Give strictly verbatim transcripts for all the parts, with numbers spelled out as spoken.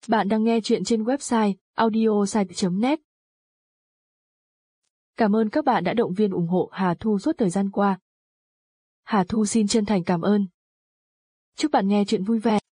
Bạn đang nghe chuyện trên website audiosite chấm net. Cảm ơn các bạn đã động viên ủng hộ Hà Thu suốt thời gian qua. Hà Thu xin chân thành cảm ơn. Chúc bạn nghe chuyện vui vẻ.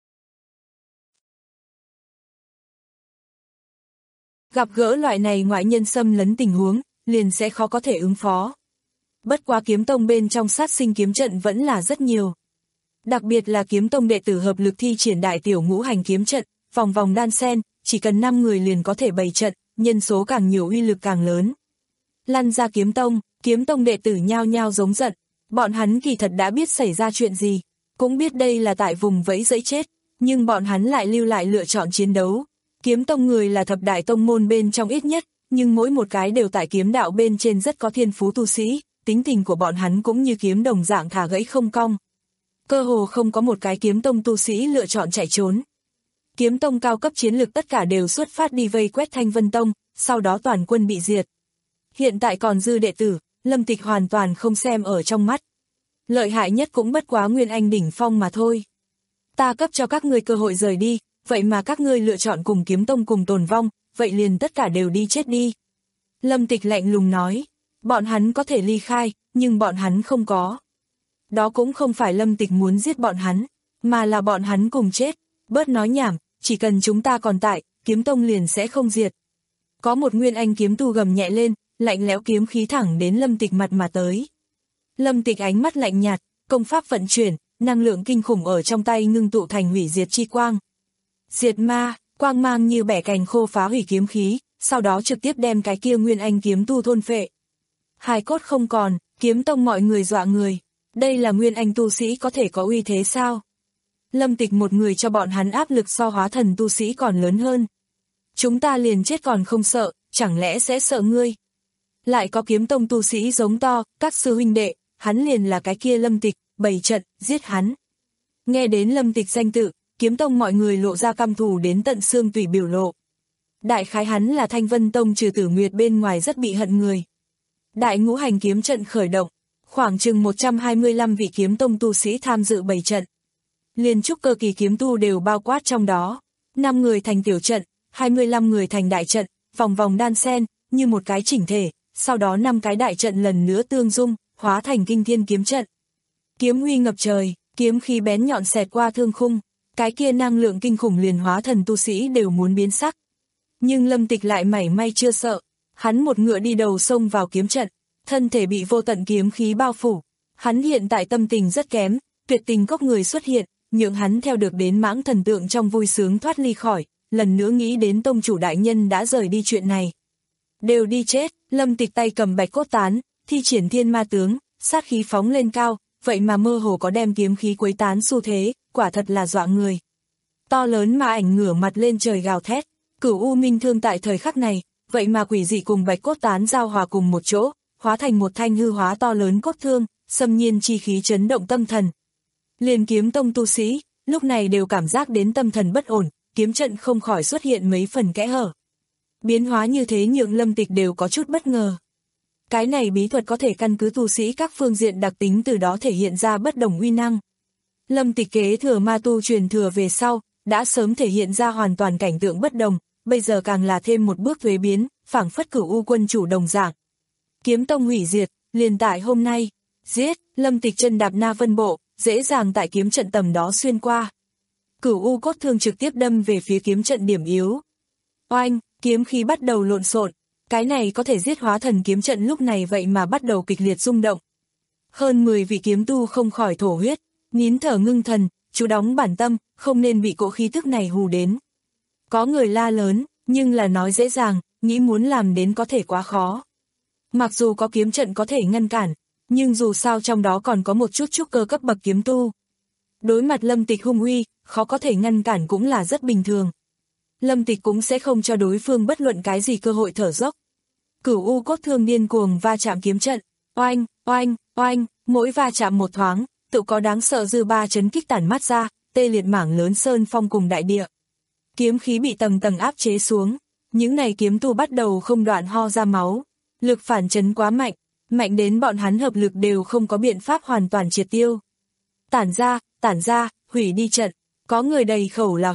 Gặp gỡ loại này ngoại nhân xâm lấn tình huống, liền sẽ khó có thể ứng phó. Bất quá kiếm tông bên trong sát sinh kiếm trận vẫn là rất nhiều. Đặc biệt là kiếm tông đệ tử hợp lực thi triển đại tiểu ngũ hành kiếm trận, vòng vòng đan sen, chỉ cần năm người liền có thể bày trận, nhân số càng nhiều uy lực càng lớn. Lăn ra kiếm tông, kiếm tông đệ tử nhao nhao giống giận, bọn hắn kỳ thật đã biết xảy ra chuyện gì, cũng biết đây là tại vùng vẫy dẫy chết, nhưng bọn hắn lại lưu lại lựa chọn chiến đấu. Kiếm tông người là thập đại tông môn bên trong ít nhất, nhưng mỗi một cái đều tại kiếm đạo bên trên rất có thiên phú tu sĩ, tính tình của bọn hắn cũng như kiếm đồng dạng thả gãy không cong. Cơ hồ không có một cái kiếm tông tu sĩ lựa chọn chạy trốn. Kiếm tông cao cấp chiến lược tất cả đều xuất phát đi vây quét Thanh Vân Tông, sau đó toàn quân bị diệt. Hiện tại còn dư đệ tử, Lâm Tịch hoàn toàn không xem ở trong mắt. Lợi hại nhất cũng bất quá Nguyên Anh đỉnh phong mà thôi. Ta cấp cho các ngươi cơ hội rời đi, vậy mà các ngươi lựa chọn cùng kiếm tông cùng tồn vong, vậy liền tất cả đều đi chết đi. Lâm Tịch lạnh lùng nói, bọn hắn có thể ly khai, nhưng bọn hắn không có. Đó cũng không phải Lâm Tịch muốn giết bọn hắn, mà là bọn hắn cùng chết. Bớt nói nhảm, chỉ cần chúng ta còn tại, kiếm tông liền sẽ không diệt. Có một Nguyên Anh kiếm tu gầm nhẹ lên, lạnh lẽo kiếm khí thẳng đến Lâm Tịch mặt mà tới. Lâm Tịch ánh mắt lạnh nhạt, công pháp vận chuyển, năng lượng kinh khủng ở trong tay ngưng tụ thành hủy diệt chi quang. Diệt ma, quang mang như bẻ cành khô phá hủy kiếm khí, sau đó trực tiếp đem cái kia Nguyên Anh kiếm tu thôn phệ. Hài cốt không còn, kiếm tông mọi người dọa người. Đây là Nguyên Anh tu sĩ có thể có uy thế sao? Lâm Tịch một người cho bọn hắn áp lực so hóa thần tu sĩ còn lớn hơn. Chúng ta liền chết còn không sợ, chẳng lẽ sẽ sợ ngươi? Lại có kiếm tông tu sĩ giống to, các sư huynh đệ, hắn liền là cái kia Lâm Tịch, bày trận, giết hắn. Nghe đến Lâm Tịch danh tự, kiếm tông mọi người lộ ra căm thù đến tận xương tủy biểu lộ. Đại khái hắn là Thanh Vân Tông trừ Tử Nguyệt bên ngoài rất bị hận người. Đại ngũ hành kiếm trận khởi động, khoảng chừng một trăm hai mươi lăm vị kiếm tông tu sĩ tham dự bày trận. Liên trúc cơ kỳ kiếm tu đều bao quát trong đó, năm người thành tiểu trận, hai mươi lăm người thành đại trận, vòng vòng đan sen, như một cái chỉnh thể, sau đó năm cái đại trận lần nữa tương dung, hóa thành kinh thiên kiếm trận. Kiếm huy ngập trời, kiếm khí bén nhọn xẹt qua thương khung, cái kia năng lượng kinh khủng liền hóa thần tu sĩ đều muốn biến sắc. Nhưng Lâm Tịch lại mảy may chưa sợ, hắn một ngựa đi đầu xông vào kiếm trận, thân thể bị vô tận kiếm khí bao phủ. Hắn hiện tại tâm tình rất kém, tuyệt tình cốc người xuất hiện, nhượng hắn theo được đến mãng thần tượng trong vui sướng thoát ly khỏi, lần nữa nghĩ đến tông chủ đại nhân đã rời đi chuyện này. Đều đi chết, Lâm Tịch tay cầm bạch cốt tán, thi triển thiên ma tướng, sát khí phóng lên cao, vậy mà mơ hồ có đem kiếm khí quấy tán xu thế, quả thật là dọa người. To lớn ma ảnh ngửa mặt lên trời gào thét, Cửu U Minh Thương tại thời khắc này, vậy mà quỷ dị cùng bạch cốt tán giao hòa cùng một chỗ, hóa thành một thanh hư hóa to lớn cốt thương, xâm nhiên chi khí chấn động tâm thần. Liền kiếm tông tu sĩ, lúc này đều cảm giác đến tâm thần bất ổn, kiếm trận không khỏi xuất hiện mấy phần kẽ hở. Biến hóa như thế nhượng Lâm Tịch đều có chút bất ngờ. Cái này bí thuật có thể căn cứ tu sĩ các phương diện đặc tính từ đó thể hiện ra bất đồng uy năng. Lâm Tịch kế thừa ma tu truyền thừa về sau, đã sớm thể hiện ra hoàn toàn cảnh tượng bất đồng, bây giờ càng là thêm một bước thuế biến, phảng phất Cửu U quân chủ đồng dạng. Kiếm tông hủy diệt, liền tại hôm nay, giết, Lâm Tịch chân đạp Na Vân Bộ, dễ dàng tại kiếm trận tầm đó xuyên qua. Cửu U cốt thương trực tiếp đâm về phía kiếm trận điểm yếu. Oanh, kiếm khí bắt đầu lộn xộn, cái này có thể giết hóa thần kiếm trận lúc này vậy mà bắt đầu kịch liệt rung động. Hơn mười vị kiếm tu không khỏi thổ huyết, nín thở ngưng thần, chú đóng bản tâm, không nên bị cỗ khí tức này hù đến. Có người la lớn, nhưng là nói dễ dàng, nghĩ muốn làm đến có thể quá khó. Mặc dù có kiếm trận có thể ngăn cản, nhưng dù sao trong đó còn có một chút trúc cơ cấp bậc kiếm tu. Đối mặt Lâm Tịch hung uy, khó có thể ngăn cản cũng là rất bình thường. Lâm Tịch cũng sẽ không cho đối phương bất luận cái gì cơ hội thở dốc. Cửu U cốt thương điên cuồng va chạm kiếm trận, oanh, oanh, oanh, mỗi va chạm một thoáng, tự có đáng sợ dư ba chấn kích tản mắt ra, tê liệt mảng lớn sơn phong cùng đại địa. Kiếm khí bị tầng tầng áp chế xuống, những này kiếm tu bắt đầu không đoạn ho ra máu, lực phản chấn quá mạnh, mạnh đến bọn hắn hợp lực đều không có biện pháp hoàn toàn triệt tiêu. Tản ra, tản ra, hủy đi trận, có người đầy khẩu là huyết,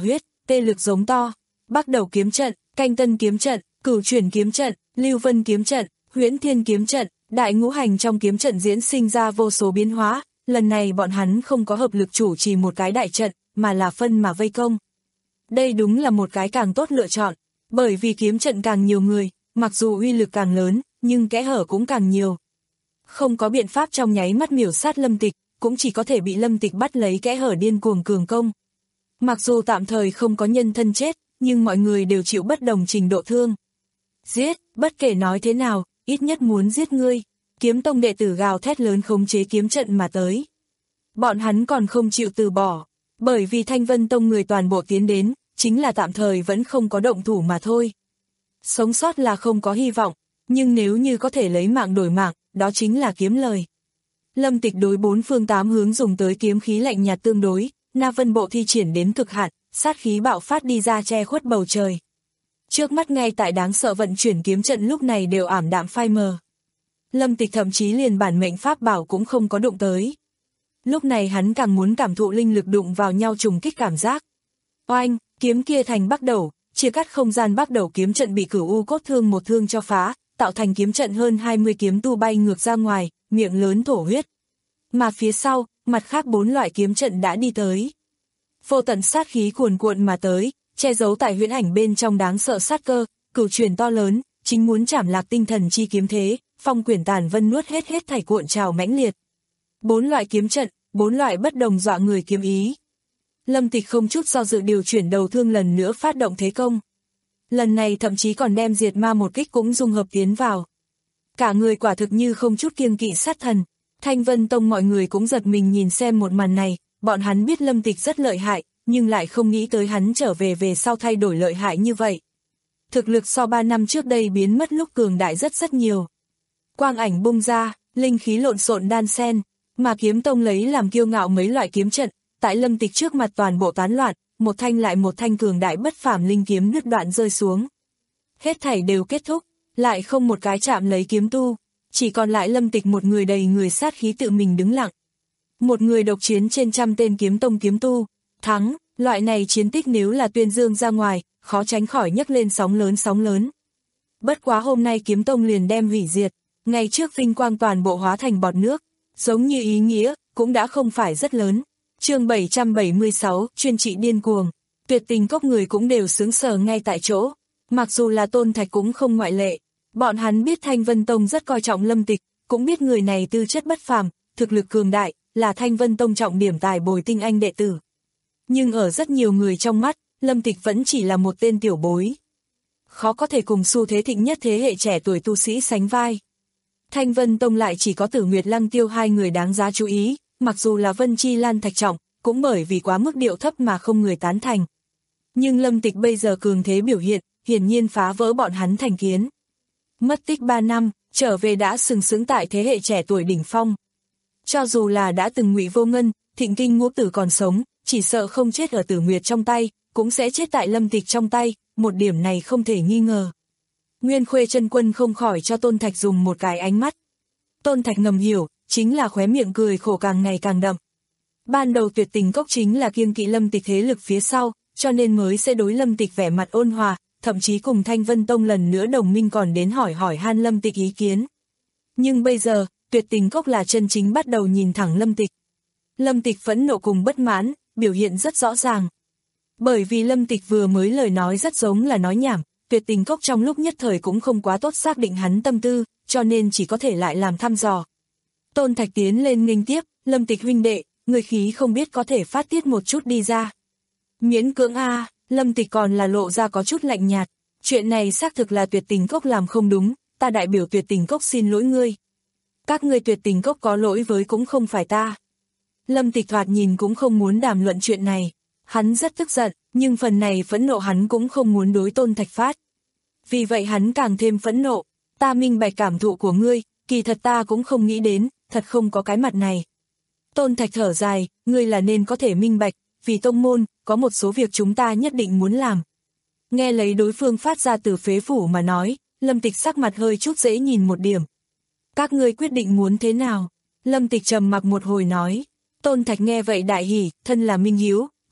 tê lực giống to. Bắc Đầu kiếm trận, Canh Tân kiếm trận, Cửu Chuyển kiếm trận, Lưu Vân kiếm trận, Huyễn Thiên kiếm trận, đại ngũ hành trong kiếm trận diễn sinh ra vô số biến hóa, lần này bọn hắn không có hợp lực chủ trì một cái đại trận, mà là phân mà vây công. Đây đúng là một cái càng tốt lựa chọn, bởi vì kiếm trận càng nhiều người, mặc dù uy lực càng lớn, nhưng kẽ hở cũng càng nhiều. Không có biện pháp trong nháy mắt miểu sát Lâm Tịch, cũng chỉ có thể bị Lâm Tịch bắt lấy kẽ hở điên cuồng cường công. Mặc dù tạm thời không có nhân thân chết, nhưng mọi người đều chịu bất đồng trình độ thương. Giết, bất kể nói thế nào, ít nhất muốn giết ngươi. Kiếm tông đệ tử gào thét lớn khống chế kiếm trận mà tới. Bọn hắn còn không chịu từ bỏ, bởi vì Thanh Vân Tông người toàn bộ tiến đến, chính là tạm thời vẫn không có động thủ mà thôi. Sống sót là không có hy vọng, nhưng nếu như có thể lấy mạng đổi mạng, đó chính là kiếm lời. Lâm Tịch đối bốn phương tám hướng dùng tới kiếm khí lạnh nhạt tương đối, Na Vân Bộ thi triển đến cực hạn, sát khí bạo phát đi ra che khuất bầu trời. Trước mắt ngay tại đáng sợ vận chuyển kiếm trận lúc này đều ảm đạm phai mờ. Lâm Tịch thậm chí liền bản mệnh pháp bảo cũng không có đụng tới. Lúc này hắn càng muốn cảm thụ linh lực đụng vào nhau trùng kích cảm giác. Oanh, kiếm kia thành Bắc Đầu, chia cắt không gian Bắc Đầu kiếm trận bị Cửu U cốt thương một thương cho phá, tạo thành kiếm trận hơn hai mươi kiếm tu bay ngược ra ngoài, miệng lớn thổ huyết. Mà phía sau, mặt khác bốn loại kiếm trận đã đi tới. Vô tận sát khí cuồn cuộn mà tới, che giấu tại huyễn ảnh bên trong đáng sợ sát cơ, cửu truyền to lớn, chính muốn chảm lạc tinh thần chi kiếm thế, phong quyển tàn vân nuốt hết hết thảy cuộn trào mãnh liệt. Bốn loại kiếm trận, bốn loại bất đồng dọa người kiếm ý. Lâm Tịch không chút do dự điều chuyển đầu thương lần nữa phát động thế công. Lần này thậm chí còn đem diệt ma một kích cũng dung hợp tiến vào. Cả người quả thực như không chút kiêng kỵ sát thần. Thanh Vân Tông mọi người cũng giật mình nhìn xem một màn này, bọn hắn biết Lâm Tịch rất lợi hại, nhưng lại không nghĩ tới hắn trở về về sau thay đổi lợi hại như vậy. Thực lực so ba năm trước đây biến mất lúc cường đại rất rất nhiều. Quang ảnh bung ra, linh khí lộn xộn đan xen, mà kiếm tông lấy làm kiêu ngạo mấy loại kiếm trận, tại Lâm Tịch trước mặt toàn bộ tán loạn, một thanh lại một thanh cường đại bất phàm linh kiếm đứt đoạn rơi xuống. Hết thảy đều kết thúc, lại không một cái chạm lấy kiếm tu, chỉ còn lại Lâm Tịch một người đầy người sát khí tự mình đứng lặng. Một người độc chiến trên trăm tên kiếm tông kiếm tu, thắng, loại này chiến tích nếu là tuyên dương ra ngoài, khó tránh khỏi nhấc lên sóng lớn sóng lớn. Bất quá hôm nay kiếm tông liền đem hủy diệt, ngày trước vinh quang toàn bộ hóa thành bọt nước, giống như ý nghĩa, cũng đã không phải rất lớn. Chương bảy trăm bảy mươi sáu, chuyên trị điên cuồng, Tuyệt Tình Cốc người cũng đều sướng sờ ngay tại chỗ, mặc dù là Tôn Thạch cũng không ngoại lệ. Bọn hắn biết Thanh Vân Tông rất coi trọng Lâm Tịch, cũng biết người này tư chất bất phàm, thực lực cường đại, là Thanh Vân Tông trọng điểm tài bồi tinh anh đệ tử. Nhưng ở rất nhiều người trong mắt, Lâm Tịch vẫn chỉ là một tên tiểu bối. Khó có thể cùng xu thế thịnh nhất thế hệ trẻ tuổi tu sĩ sánh vai. Thanh Vân Tông lại chỉ có Tử Nguyệt Lăng Tiêu hai người đáng giá chú ý, mặc dù là Vân Chi Lan Thạch Trọng, cũng bởi vì quá mức điệu thấp mà không người tán thành. Nhưng Lâm Tịch bây giờ cường thế biểu hiện, hiển nhiên phá vỡ bọn hắn thành kiến. Mất tích ba năm, trở về đã sừng sững tại thế hệ trẻ tuổi đỉnh phong. Cho dù là đã từng Ngụy Vô Ngân, Thịnh Kinh Ngũ Tử còn sống, chỉ sợ không chết ở Tử Nguyệt trong tay, cũng sẽ chết tại Lâm Tịch trong tay, một điểm này không thể nghi ngờ. Nguyên Khuê chân quân không khỏi cho Tôn Thạch dùng một cái ánh mắt. Tôn Thạch ngầm hiểu, chính là khóe miệng cười khổ càng ngày càng đậm. Ban đầu Tuyệt Tình Cốc chính là kiêng kỵ Lâm Tịch thế lực phía sau, cho nên mới sẽ đối Lâm Tịch vẻ mặt ôn hòa, thậm chí cùng Thanh Vân Tông lần nữa đồng minh còn đến hỏi hỏi han Lâm Tịch ý kiến. Nhưng bây giờ, Tuyệt Tình Cốc là chân chính bắt đầu nhìn thẳng Lâm Tịch. Lâm Tịch phẫn nộ cùng bất mãn, biểu hiện rất rõ ràng. Bởi vì Lâm Tịch vừa mới lời nói rất giống là nói nhảm, Tuyệt Tình Cốc trong lúc nhất thời cũng không quá tốt xác định hắn tâm tư, cho nên chỉ có thể lại làm thăm dò. Tôn Thạch tiến lên nghênh tiếp, Lâm Tịch huynh đệ, người khí không biết có thể phát tiết một chút đi ra. Miễn cưỡng a, Lâm Tịch còn là lộ ra có chút lạnh nhạt, chuyện này xác thực là Tuyệt Tình Cốc làm không đúng, ta đại biểu Tuyệt Tình Cốc xin lỗi ngươi. Các ngươi Tuyệt Tình Cốc có lỗi với cũng không phải ta. Lâm Tịch thoạt nhìn cũng không muốn đàm luận chuyện này, hắn rất tức giận, nhưng phần này phẫn nộ hắn cũng không muốn đối Tôn Thạch phát. Vì vậy hắn càng thêm phẫn nộ, ta minh bạch cảm thụ của ngươi, kỳ thật ta cũng không nghĩ đến, thật không có cái mặt này. Tôn Thạch thở dài, ngươi là nên có thể minh bạch, vì tông môn, có một số việc chúng ta nhất định muốn làm. Nghe lấy đối phương phát ra từ phế phủ mà nói, Lâm Tịch sắc mặt hơi chút dễ nhìn một điểm. Các ngươi quyết định muốn thế nào? Lâm Tịch trầm mặc một hồi nói. Tôn Thạch nghe vậy đại hỉ, thân là minh hiếu,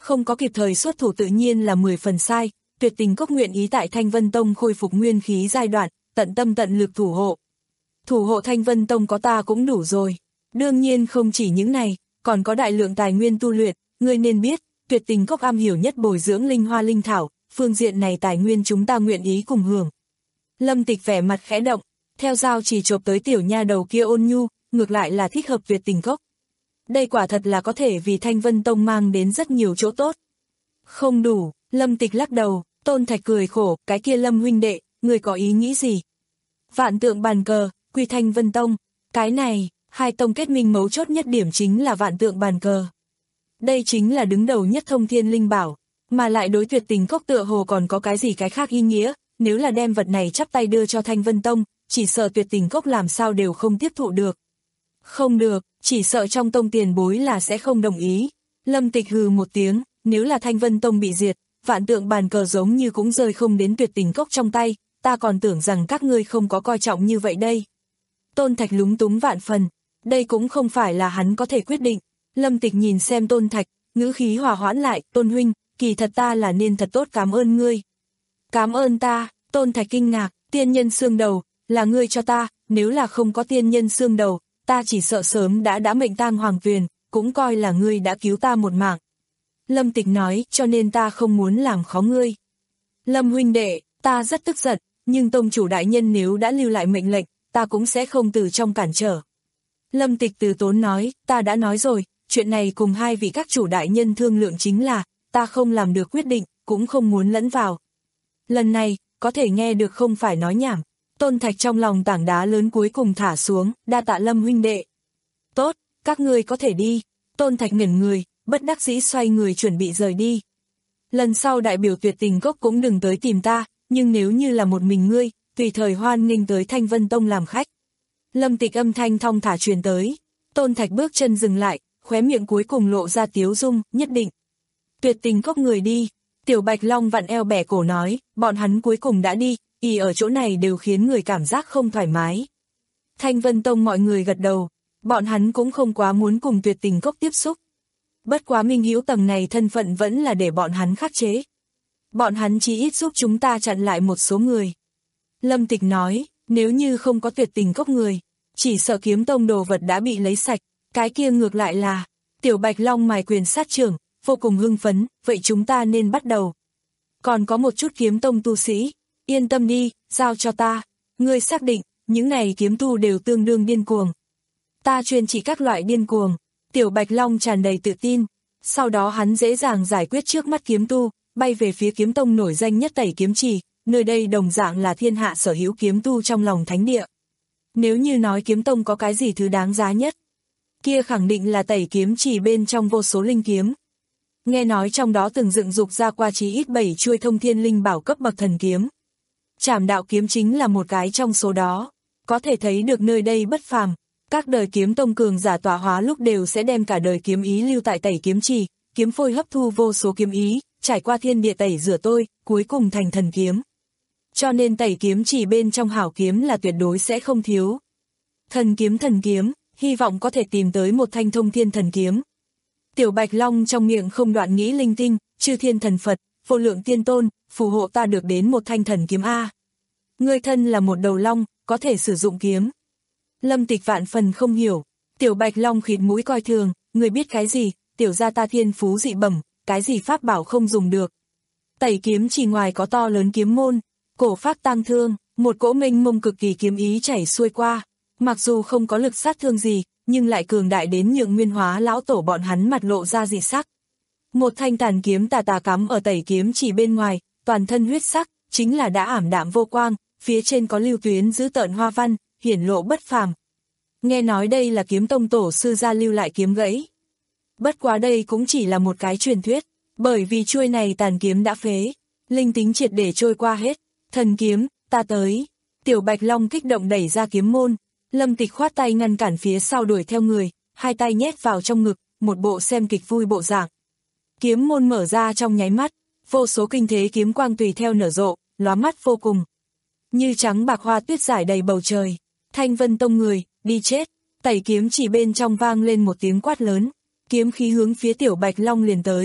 Không có kịp thời xuất thủ tự nhiên là mười phần sai, Tuyệt Tình Cốc nguyện ý tại Thanh Vân Tông khôi phục nguyên khí giai đoạn, tận tâm tận lực thủ hộ. Thủ hộ Thanh Vân Tông có ta cũng đủ rồi. Đương nhiên không chỉ những này, còn có đại lượng tài nguyên tu luyện, ngươi nên biết, Tuyệt Tình Cốc am hiểu nhất bồi dưỡng linh hoa linh thảo, phương diện này tài nguyên chúng ta nguyện ý cùng hưởng. Lâm Tịch vẻ mặt khẽ động, theo dao chỉ chộp tới tiểu nha đầu kia ôn nhu, ngược lại là thích hợp Tuyệt Tình Cốc. Đây quả thật là có thể vì Thanh Vân Tông mang đến rất nhiều chỗ tốt. Không đủ, Lâm Tịch lắc đầu, Tôn Thạch cười khổ, cái kia Lâm huynh đệ, người có ý nghĩ gì? Vạn tượng bàn cờ, quy Thanh Vân Tông, cái này, hai tông kết minh mấu chốt nhất điểm chính là vạn tượng bàn cờ. Đây chính là đứng đầu nhất thông thiên linh bảo, mà lại đối Tuyệt Tình Cốc tựa hồ còn có cái gì cái khác ý nghĩa, nếu là đem vật này chắp tay đưa cho Thanh Vân Tông, chỉ sợ Tuyệt Tình Cốc làm sao đều không tiếp thụ được. Không được, chỉ sợ trong tông tiền bối là sẽ không đồng ý. Lâm Tịch hừ một tiếng, nếu là Thanh Vân Tông bị diệt, vạn tượng bàn cờ giống như cũng rơi không đến Tuyệt Tình Cốc trong tay, ta còn tưởng rằng các ngươi không có coi trọng như vậy đây. Tôn Thạch lúng túng vạn phần, đây cũng không phải là hắn có thể quyết định. Lâm Tịch nhìn xem Tôn Thạch, ngữ khí hòa hoãn lại, Tôn huynh, kỳ thật ta là nên thật tốt cảm ơn ngươi. Cảm ơn ta, Tôn Thạch kinh ngạc, tiên nhân xương đầu, là ngươi cho ta, nếu là không có tiên nhân xương đầu, ta chỉ sợ sớm đã đã mệnh tang hoàng tuyền, cũng coi là ngươi đã cứu ta một mạng. Lâm Tịch nói, cho nên ta không muốn làm khó ngươi. Lâm huynh đệ, ta rất tức giận, nhưng tông chủ đại nhân nếu đã lưu lại mệnh lệnh, ta cũng sẽ không từ trong cản trở. Lâm Tịch từ tốn nói, ta đã nói rồi, chuyện này cùng hai vị các chủ đại nhân thương lượng chính là, ta không làm được quyết định, cũng không muốn lẫn vào. Lần này, có thể nghe được không phải nói nhảm. Tôn Thạch trong lòng tảng đá lớn cuối cùng thả xuống, đa tạ Lâm huynh đệ. Tốt, các ngươi có thể đi. Tôn Thạch ngẩn người, bất đắc dĩ xoay người chuẩn bị rời đi. Lần sau đại biểu Tuyệt Tình Cốc cũng đừng tới tìm ta, nhưng nếu như là một mình ngươi, tùy thời hoan nghênh tới Thanh Vân Tông làm khách. Lâm Tịch âm thanh thong thả truyền tới. Tôn Thạch bước chân dừng lại, khóe miệng cuối cùng lộ ra tiếu dung, nhất định. Tuyệt Tình Cốc người đi. Tiểu Bạch Long vặn eo bẻ cổ nói, bọn hắn cuối cùng đã đi, y ở chỗ này đều khiến người cảm giác không thoải mái. Thanh Vân Tông mọi người gật đầu, bọn hắn cũng không quá muốn cùng Tuyệt Tình Cốc tiếp xúc. Bất quá Minh Hữu tầng này thân phận vẫn là để bọn hắn khắc chế. Bọn hắn chỉ ít giúp chúng ta chặn lại một số người. Lâm Tịch nói, nếu như không có Tuyệt Tình Cốc người, chỉ sợ Kiếm Tông đồ vật đã bị lấy sạch, cái kia ngược lại là, Tiểu Bạch Long mài quyền sát trưởng, vô cùng hưng phấn, vậy chúng ta nên bắt đầu. Còn có một chút Kiếm Tông tu sĩ, yên tâm đi, giao cho ta, ngươi xác định, những này kiếm tu đều tương đương điên cuồng. Ta chuyên chỉ các loại điên cuồng. Tiểu Bạch Long tràn đầy tự tin, sau đó hắn dễ dàng giải quyết trước mắt kiếm tu, bay về phía Kiếm Tông nổi danh nhất Tẩy Kiếm Trì, nơi đây đồng dạng là thiên hạ sở hữu kiếm tu trong lòng thánh địa. Nếu như nói Kiếm Tông có cái gì thứ đáng giá nhất, kia khẳng định là Tẩy Kiếm Trì bên trong vô số linh kiếm. Nghe nói trong đó từng dựng dục ra qua chí ít bảy chuôi thông thiên linh bảo cấp bậc thần kiếm. Trảm đạo kiếm chính là một cái trong số đó, có thể thấy được nơi đây bất phàm. Các đời kiếm tông cường giả tọa hóa lúc đều sẽ đem cả đời kiếm ý lưu tại Tẩy Kiếm Trì, kiếm phôi hấp thu vô số kiếm ý, trải qua thiên địa tẩy rửa tôi, cuối cùng thành thần kiếm. Cho nên Tẩy Kiếm Trì bên trong hảo kiếm là tuyệt đối sẽ không thiếu. Thần kiếm thần kiếm, hy vọng có thể tìm tới một thanh thông thiên thần kiếm. Tiểu Bạch Long trong miệng không đoạn nghĩ linh tinh, chư thiên thần Phật, vô lượng tiên tôn, phù hộ ta được đến một thanh thần kiếm A. Ngươi thân là một đầu long, có thể sử dụng kiếm. Lâm Tịch vạn phần không hiểu, Tiểu Bạch Long khịt mũi coi thường, người biết cái gì, tiểu gia ta thiên phú dị bẩm, cái gì pháp bảo không dùng được. Tẩy Kiếm Trì ngoài có to lớn kiếm môn, cổ phác tang thương, một cỗ mênh mông cực kỳ kiếm ý chảy xuôi qua, mặc dù không có lực sát thương gì, nhưng lại cường đại đến nhượng Nguyên Hóa lão tổ bọn hắn mặt lộ ra dị sắc. Một thanh tàn kiếm tà tà cắm ở Tẩy Kiếm Trì bên ngoài, toàn thân huyết sắc, chính là đã ảm đạm vô quang, phía trên có lưu tuyến giữ tợn hoa văn, hiển lộ bất phàm. Nghe nói đây là Kiếm Tông tổ sư gia lưu lại kiếm gãy. Bất quá đây cũng chỉ là một cái truyền thuyết, bởi vì chuôi này tàn kiếm đã phế, linh tính triệt để trôi qua hết. Thần kiếm, ta tới. Tiểu Bạch Long kích động đẩy ra kiếm môn, Lâm Tịch khoát tay ngăn cản phía sau đuổi theo người, hai tay nhét vào trong ngực, một bộ xem kịch vui bộ dạng. Kiếm môn mở ra trong nháy mắt, vô số kinh thế kiếm quang tùy theo nở rộ, lóa mắt vô cùng. Như trắng bạc hoa tuyết rải đầy bầu trời. Thanh Vân Tông người, đi chết. Tẩy Kiếm Trì bên trong vang lên một tiếng quát lớn, kiếm khí hướng phía Tiểu Bạch Long liền tới.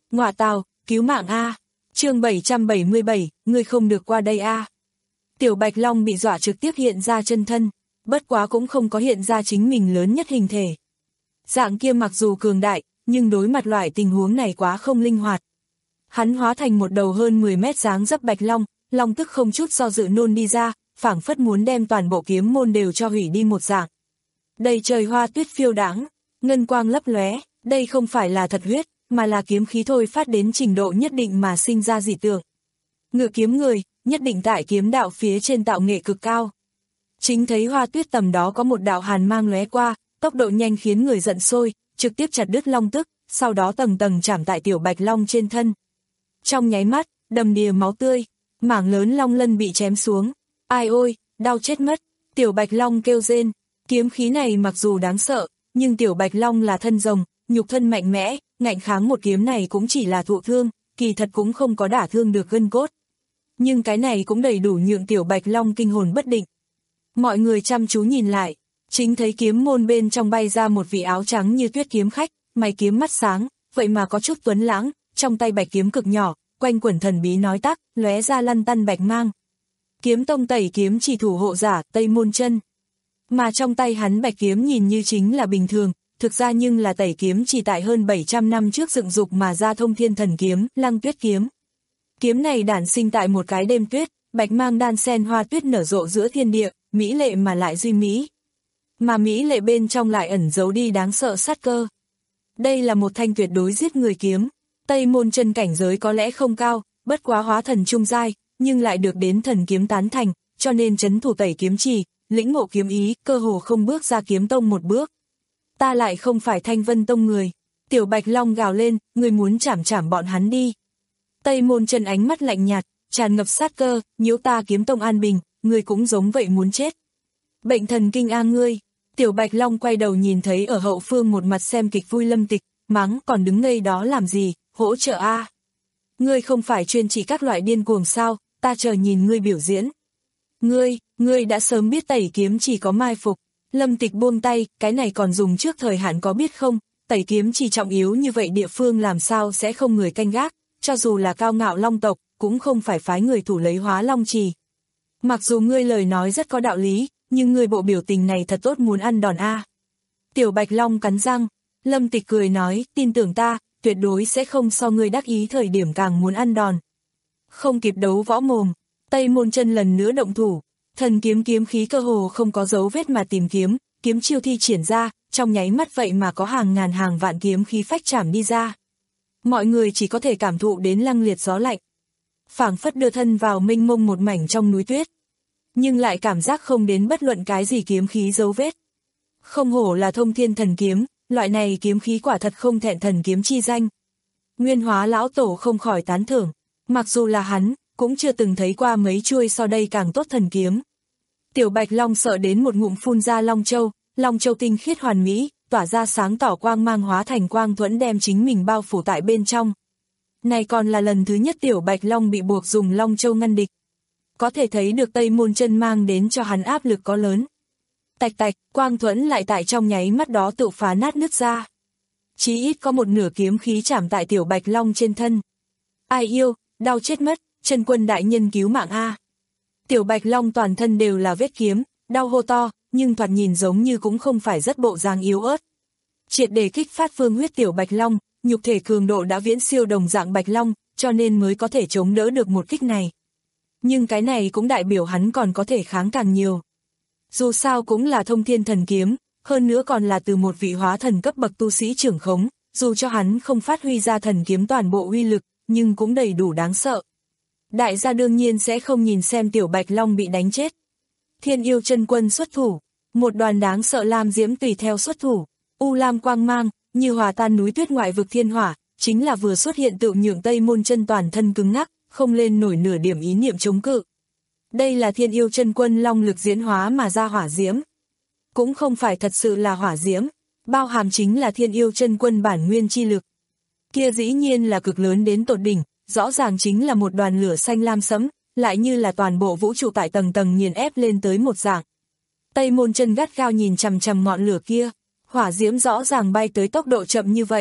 Ngọa tào, cứu mạng a. Chương bảy trăm bảy mươi bảy, ngươi không được qua đây a. Tiểu Bạch Long bị dọa trực tiếp hiện ra chân thân, bất quá cũng không có hiện ra chính mình lớn nhất hình thể. Dạng kia mặc dù cường đại, nhưng đối mặt loại tình huống này quá không linh hoạt. Hắn hóa thành một đầu hơn mười mét dáng dấp Bạch Long, long tức không chút do dự nôn đi ra, phảng phất muốn đem toàn bộ kiếm môn đều cho hủy đi một dạng. Đầy trời hoa tuyết phiêu đãng, ngân quang lấp lóe, đây không phải là thật huyết, mà là kiếm khí thôi phát đến trình độ nhất định mà sinh ra dị tượng. Ngự kiếm người, nhất định tại kiếm đạo phía trên tạo nghệ cực cao. Chính thấy hoa tuyết tầm đó có một đạo hàn mang lóe qua, tốc độ nhanh khiến người giận sôi, trực tiếp chặt đứt long tức, sau đó tầng tầng chạm tại tiểu Bạch Long trên thân. Trong nháy mắt, đầm đìa máu tươi, mảng lớn long lân bị chém xuống. Ai ôi, đau chết mất, tiểu Bạch Long kêu rên. Kiếm khí này mặc dù đáng sợ, nhưng tiểu Bạch Long là thân rồng, nhục thân mạnh mẽ, ngạnh kháng một kiếm này cũng chỉ là thụ thương, kỳ thật cũng không có đả thương được gân cốt. Nhưng cái này cũng đầy đủ nhượng tiểu Bạch Long kinh hồn bất định. Mọi người chăm chú nhìn lại, chính thấy kiếm môn bên trong bay ra một vị áo trắng như tuyết kiếm khách, mày kiếm mắt sáng, vậy mà có chút tuấn lãng, trong tay bạch kiếm cực nhỏ, quanh quẩn thần bí nói tắc, lóe ra lăn tăn bạch mang. Kiếm tông tẩy kiếm chỉ thủ hộ giả, Tây Môn Chân. Mà trong tay hắn bạch kiếm nhìn như chính là bình thường, thực ra nhưng là tẩy kiếm chỉ tại hơn bảy trăm năm trước dựng dục mà ra thông thiên thần kiếm, Lăng Tuyết kiếm. Kiếm này đản sinh tại một cái đêm tuyết, bạch mang đan sen hoa tuyết nở rộ giữa thiên địa, mỹ lệ mà lại duy mỹ. Mà mỹ lệ bên trong lại ẩn giấu đi đáng sợ sát cơ. Đây là một thanh tuyệt đối giết người kiếm, Tây Môn Chân cảnh giới có lẽ không cao, bất quá hóa thần trung giai, nhưng lại được đến thần kiếm tán thành, cho nên trấn thủ tẩy kiếm trì, lĩnh ngộ kiếm ý, cơ hồ không bước ra kiếm tông một bước. Ta lại không phải Thanh Vân tông người. Tiểu Bạch Long gào lên, người muốn chảm chảm bọn hắn đi. Tây Môn Chân ánh mắt lạnh nhạt, tràn ngập sát cơ, nhiễu ta kiếm tông an bình, người cũng giống vậy muốn chết. Bệnh thần kinh a ngươi. Tiểu Bạch Long quay đầu nhìn thấy ở hậu phương một mặt xem kịch vui Lâm Tịch, mắng còn đứng ngây đó làm gì, hỗ trợ a. Ngươi không phải chuyên trị các loại điên cuồng sao, ta chờ nhìn ngươi biểu diễn. Ngươi, ngươi đã sớm biết tẩy kiếm chỉ có mai phục. Lâm Tịch buông tay, cái này còn dùng trước thời hạn có biết không, tẩy kiếm chỉ trọng yếu như vậy địa phương làm sao sẽ không người canh gác, cho dù là cao ngạo long tộc, cũng không phải phái người thủ lấy hóa long trì. Mặc dù ngươi lời nói rất có đạo lý, nhưng ngươi bộ biểu tình này thật tốt muốn ăn đòn a. Tiểu Bạch Long cắn răng, Lâm Tịch cười nói, tin tưởng ta, tuyệt đối sẽ không so ngươi đắc ý thời điểm càng muốn ăn đòn. Không kịp đấu võ mồm, Tây Môn Chân lần nữa động thủ, thần kiếm kiếm khí cơ hồ không có dấu vết mà tìm kiếm, kiếm chiêu thi triển ra, trong nháy mắt vậy mà có hàng ngàn hàng vạn kiếm khí phách chảm đi ra. Mọi người chỉ có thể cảm thụ đến lăng liệt gió lạnh. Phảng phất đưa thân vào mênh mông một mảnh trong núi tuyết. Nhưng lại cảm giác không đến bất luận cái gì kiếm khí dấu vết. Không hổ là thông thiên thần kiếm, loại này kiếm khí quả thật không thẹn thần kiếm chi danh. Nguyên Hóa lão tổ không khỏi tán thưởng, mặc dù là hắn, cũng chưa từng thấy qua mấy chuôi so đây càng tốt thần kiếm. Tiểu Bạch Long sợ đến một ngụm phun ra Long Châu, Long Châu tinh khiết hoàn mỹ, tỏa ra sáng tỏ quang mang hóa thành quang thuẫn đem chính mình bao phủ tại bên trong. Này còn là lần thứ nhất Tiểu Bạch Long bị buộc dùng Long Châu ngăn địch. Có thể thấy được Tây Môn Chân mang đến cho hắn áp lực có lớn. Tạch tạch, quang thuẫn lại tại trong nháy mắt đó tự phá nát nứt ra. Chí ít có một nửa kiếm khí chạm tại Tiểu Bạch Long trên thân. Ai yêu, đau chết mất, Chân Quân đại nhân cứu mạng a. Tiểu Bạch Long toàn thân đều là vết kiếm, đau hô to, nhưng thoạt nhìn giống như cũng không phải rất bộ dáng yếu ớt. Triệt để kích phát phương huyết Tiểu Bạch Long, nhục thể cường độ đã viễn siêu đồng dạng Bạch Long, cho nên mới có thể chống đỡ được một kích này. Nhưng cái này cũng đại biểu hắn còn có thể kháng càng nhiều. Dù sao cũng là thông thiên thần kiếm, hơn nữa còn là từ một vị hóa thần cấp bậc tu sĩ trưởng khống, dù cho hắn không phát huy ra thần kiếm toàn bộ uy lực, nhưng cũng đầy đủ đáng sợ. Đại gia đương nhiên sẽ không nhìn xem Tiểu Bạch Long bị đánh chết. Thiên Yêu Chân Quân xuất thủ, một đoàn đáng sợ lam diễm tùy theo xuất thủ, u lam quang mang, như hòa tan núi tuyết ngoại vực thiên hỏa, chính là vừa xuất hiện tự nhượng Tây Môn Chân toàn thân cứng ngắc, không lên nổi nửa điểm ý niệm chống cự. Đây là Thiên Yêu Chân Quân long lực diễn hóa mà ra hỏa diễm. Cũng không phải thật sự là hỏa diễm, bao hàm chính là Thiên Yêu Chân Quân bản nguyên chi lực. Kia dĩ nhiên là cực lớn đến tột đỉnh, rõ ràng chính là một đoàn lửa xanh lam sẫm, lại như là toàn bộ vũ trụ tại tầng tầng nghiền ép lên tới một dạng. Tây Môn Chân gắt gao nhìn chằm chằm ngọn lửa kia, hỏa diễm rõ ràng bay tới tốc độ chậm như vậy,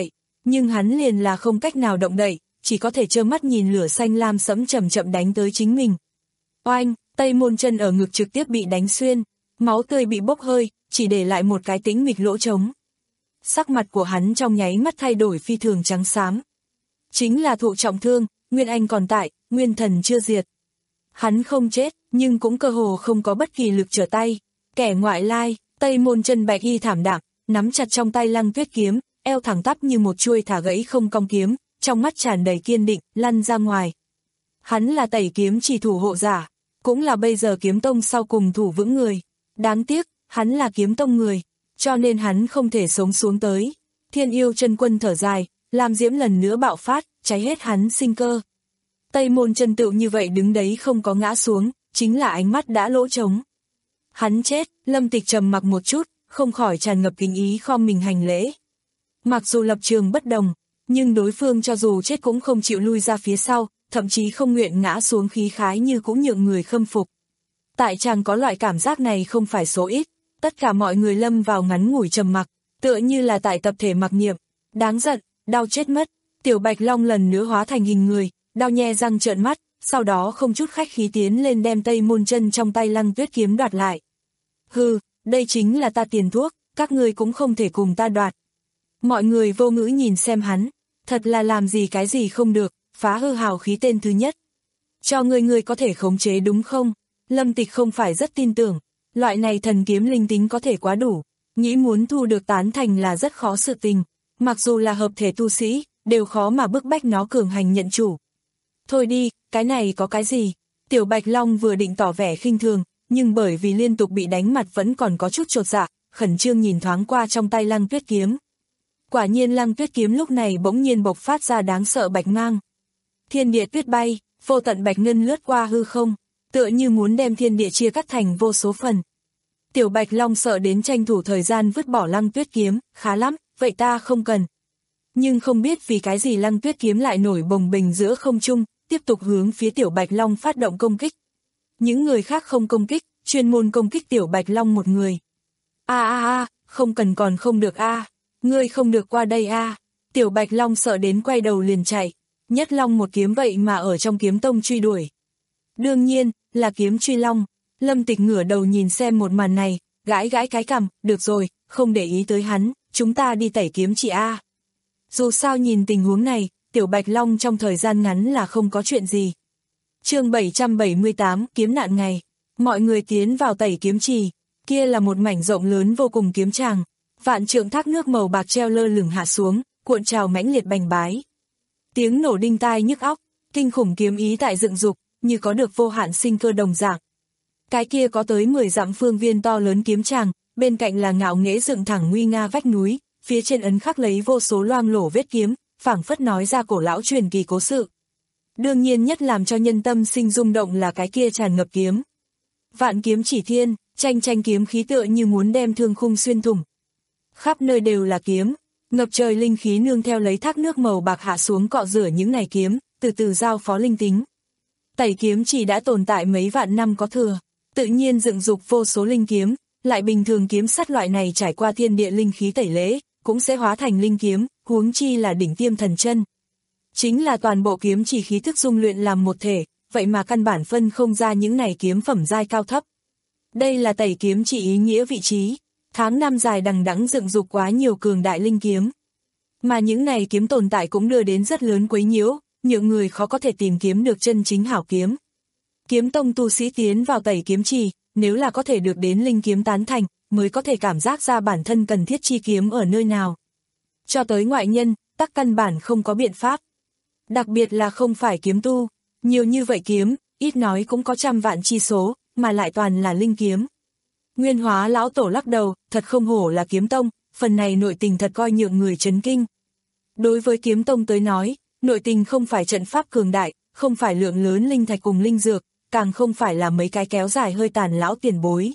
nhưng hắn liền là không cách nào động đậy, chỉ có thể trơ mắt nhìn lửa xanh lam sẫm chậm chậm đánh tới chính mình. Oanh, Tây Môn Chân ở ngực trực tiếp bị đánh xuyên, máu tươi bị bốc hơi, chỉ để lại một cái tĩnh mịch lỗ trống. Sắc mặt của hắn trong nháy mắt thay đổi phi thường trắng xám. Chính là thụ trọng thương, Nguyên Anh còn tại, Nguyên Thần chưa diệt. Hắn không chết, nhưng cũng cơ hồ không có bất kỳ lực trở tay. Kẻ ngoại lai, Tây Môn Chân bạch y thảm đạm, nắm chặt trong tay Lăng Tuyết kiếm, eo thẳng tắp như một chuôi thả gãy không cong kiếm, trong mắt tràn đầy kiên định, lăn ra ngoài. Hắn là Tẩy Kiếm Chỉ thủ hộ giả, cũng là bây giờ kiếm tông sau cùng thủ vững người. Đáng tiếc, hắn là kiếm tông người, cho nên hắn không thể sống xuống tới. Thiên Yêu Chân Quân thở dài, Lam Diễm lần nữa bạo phát, cháy hết hắn sinh cơ. Tây Môn Chân tựu như vậy đứng đấy không có ngã xuống, chính là ánh mắt đã lỗ trống. Hắn chết, Lâm Tịch trầm mặc một chút, không khỏi tràn ngập kính ý khom mình hành lễ. Mặc dù lập trường bất đồng, nhưng đối phương cho dù chết cũng không chịu lui ra phía sau, thậm chí không nguyện ngã xuống khí khái như cũng nhượng người khâm phục. Tại chàng có loại cảm giác này không phải số ít, tất cả mọi người lâm vào ngắn ngủi trầm mặc, tựa như là tại tập thể mặc niệm. Đáng giận, đau chết mất. Tiểu Bạch Long lần nữa hóa thành hình người, đau nhe răng trợn mắt, sau đó không chút khách khí tiến lên đem Tây Môn Chân trong tay Lăng Tuyết kiếm đoạt lại. Hừ, đây chính là ta tiền thuốc, các ngươi cũng không thể cùng ta đoạt. Mọi người vô ngữ nhìn xem hắn, thật là làm gì cái gì không được, phá hư hào khí tên thứ nhất. Cho ngươi ngươi có thể khống chế đúng không? Lâm Tịch không phải rất tin tưởng, loại này thần kiếm linh tính có thể quá đủ, nghĩ muốn thu được tán thành là rất khó sự tình, mặc dù là hợp thể tu sĩ, đều khó mà bức bách nó cường hành nhận chủ. Thôi đi, cái này có cái gì? Tiểu Bạch Long vừa định tỏ vẻ khinh thường, nhưng bởi vì liên tục bị đánh mặt vẫn còn có chút chột dạ, khẩn trương nhìn thoáng qua trong tay Lăng Tuyết kiếm. Quả nhiên Lăng Tuyết kiếm lúc này bỗng nhiên bộc phát ra đáng sợ bạch mang. Thiên địa tuyết bay, vô tận bạch ngân lướt qua hư không, tựa như muốn đem thiên địa chia cắt thành vô số phần. Tiểu Bạch Long sợ đến tranh thủ thời gian vứt bỏ Lăng Tuyết kiếm, khá lắm, vậy ta không cần. Nhưng không biết vì cái gì Lăng Tuyết kiếm lại nổi bồng bềnh giữa không trung, tiếp tục hướng phía Tiểu Bạch Long phát động công kích. Những người khác không công kích, chuyên môn công kích Tiểu Bạch Long một người. A a a, không cần còn không được a, ngươi không được qua đây a. Tiểu Bạch Long sợ đến quay đầu liền chạy, Nhất Long một kiếm vậy mà ở trong kiếm tông truy đuổi. Đương nhiên, là kiếm truy long. Lâm Tịch ngửa đầu nhìn xem một màn này, gãi gãi cái cằm, được rồi, không để ý tới hắn, chúng ta đi tẩy kiếm chỉ a. Dù sao nhìn tình huống này, Tiểu Bạch Long trong thời gian ngắn là không có chuyện gì. Chương bảy trăm bảy mươi tám, kiếm nạn ngày. Mọi người tiến vào tẩy kiếm trì, kia là một mảnh rộng lớn vô cùng kiếm tràng, vạn trượng thác nước màu bạc treo lơ lửng hạ xuống, cuộn trào mãnh liệt bành bái. Tiếng nổ đinh tai nhức óc, kinh khủng kiếm ý tại dựng dục, như có được vô hạn sinh cơ đồng dạng. Cái kia có tới mười dặm phương viên to lớn kiếm tràng, bên cạnh là ngạo nghễ dựng thẳng nguy nga vách núi, phía trên ấn khắc lấy vô số loang lổ vết kiếm, phảng phất nói ra cổ lão truyền kỳ cố sự. Đương nhiên nhất làm cho nhân tâm sinh rung động là cái kia tràn ngập kiếm. Vạn kiếm chỉ thiên, tranh tranh kiếm khí tựa như muốn đem thương khung xuyên thủng. Khắp nơi đều là kiếm, ngập trời linh khí nương theo lấy thác nước màu bạc hạ xuống cọ rửa những này kiếm, từ từ giao phó linh tính. Tẩy kiếm chỉ đã tồn tại mấy vạn năm có thừa, tự nhiên dựng dục vô số linh kiếm, lại bình thường kiếm sắt loại này trải qua thiên địa linh khí tẩy lễ, cũng sẽ hóa thành linh kiếm, huống chi là đỉnh tiêm thần chân. Chính là toàn bộ kiếm chỉ khí thức dung luyện làm một thể, vậy mà căn bản phân không ra những này kiếm phẩm giai cao thấp. Đây là tẩy kiếm chỉ ý nghĩa vị trí, tháng năm dài đằng đẵng dựng dục quá nhiều cường đại linh kiếm. Mà những này kiếm tồn tại cũng đưa đến rất lớn quấy nhiễu, những người khó có thể tìm kiếm được chân chính hảo kiếm. Kiếm tông tu sĩ tiến vào tẩy kiếm trì, nếu là có thể được đến linh kiếm tán thành, mới có thể cảm giác ra bản thân cần thiết chi kiếm ở nơi nào. Cho tới ngoại nhân, tắc căn bản không có biện pháp. Đặc biệt là không phải kiếm tu, nhiều như vậy kiếm, ít nói cũng có trăm vạn chi số, mà lại toàn là linh kiếm. Nguyên Hóa lão tổ lắc đầu, thật không hổ là kiếm tông, phần này nội tình thật coi nhượng người chấn kinh. Đối với kiếm tông tới nói, nội tình không phải trận pháp cường đại, không phải lượng lớn linh thạch cùng linh dược, càng không phải là mấy cái kéo dài hơi tàn lão tiền bối.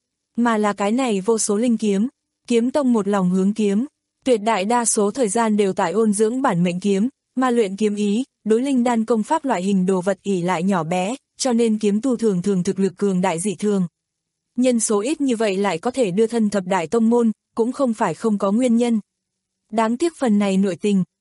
Mà là cái này vô số linh kiếm, kiếm tông một lòng hướng kiếm, tuyệt đại đa số thời gian đều tại ôn dưỡng bản mệnh kiếm, mà luyện kiếm ý, đối linh đan công pháp loại hình đồ vật ỷ lại nhỏ bé, cho nên kiếm tu thường thường thực lực cường đại dị thường. Nhân số ít như vậy lại có thể đưa thân thập đại tông môn, cũng không phải không có nguyên nhân. Đáng tiếc phần này nội tình,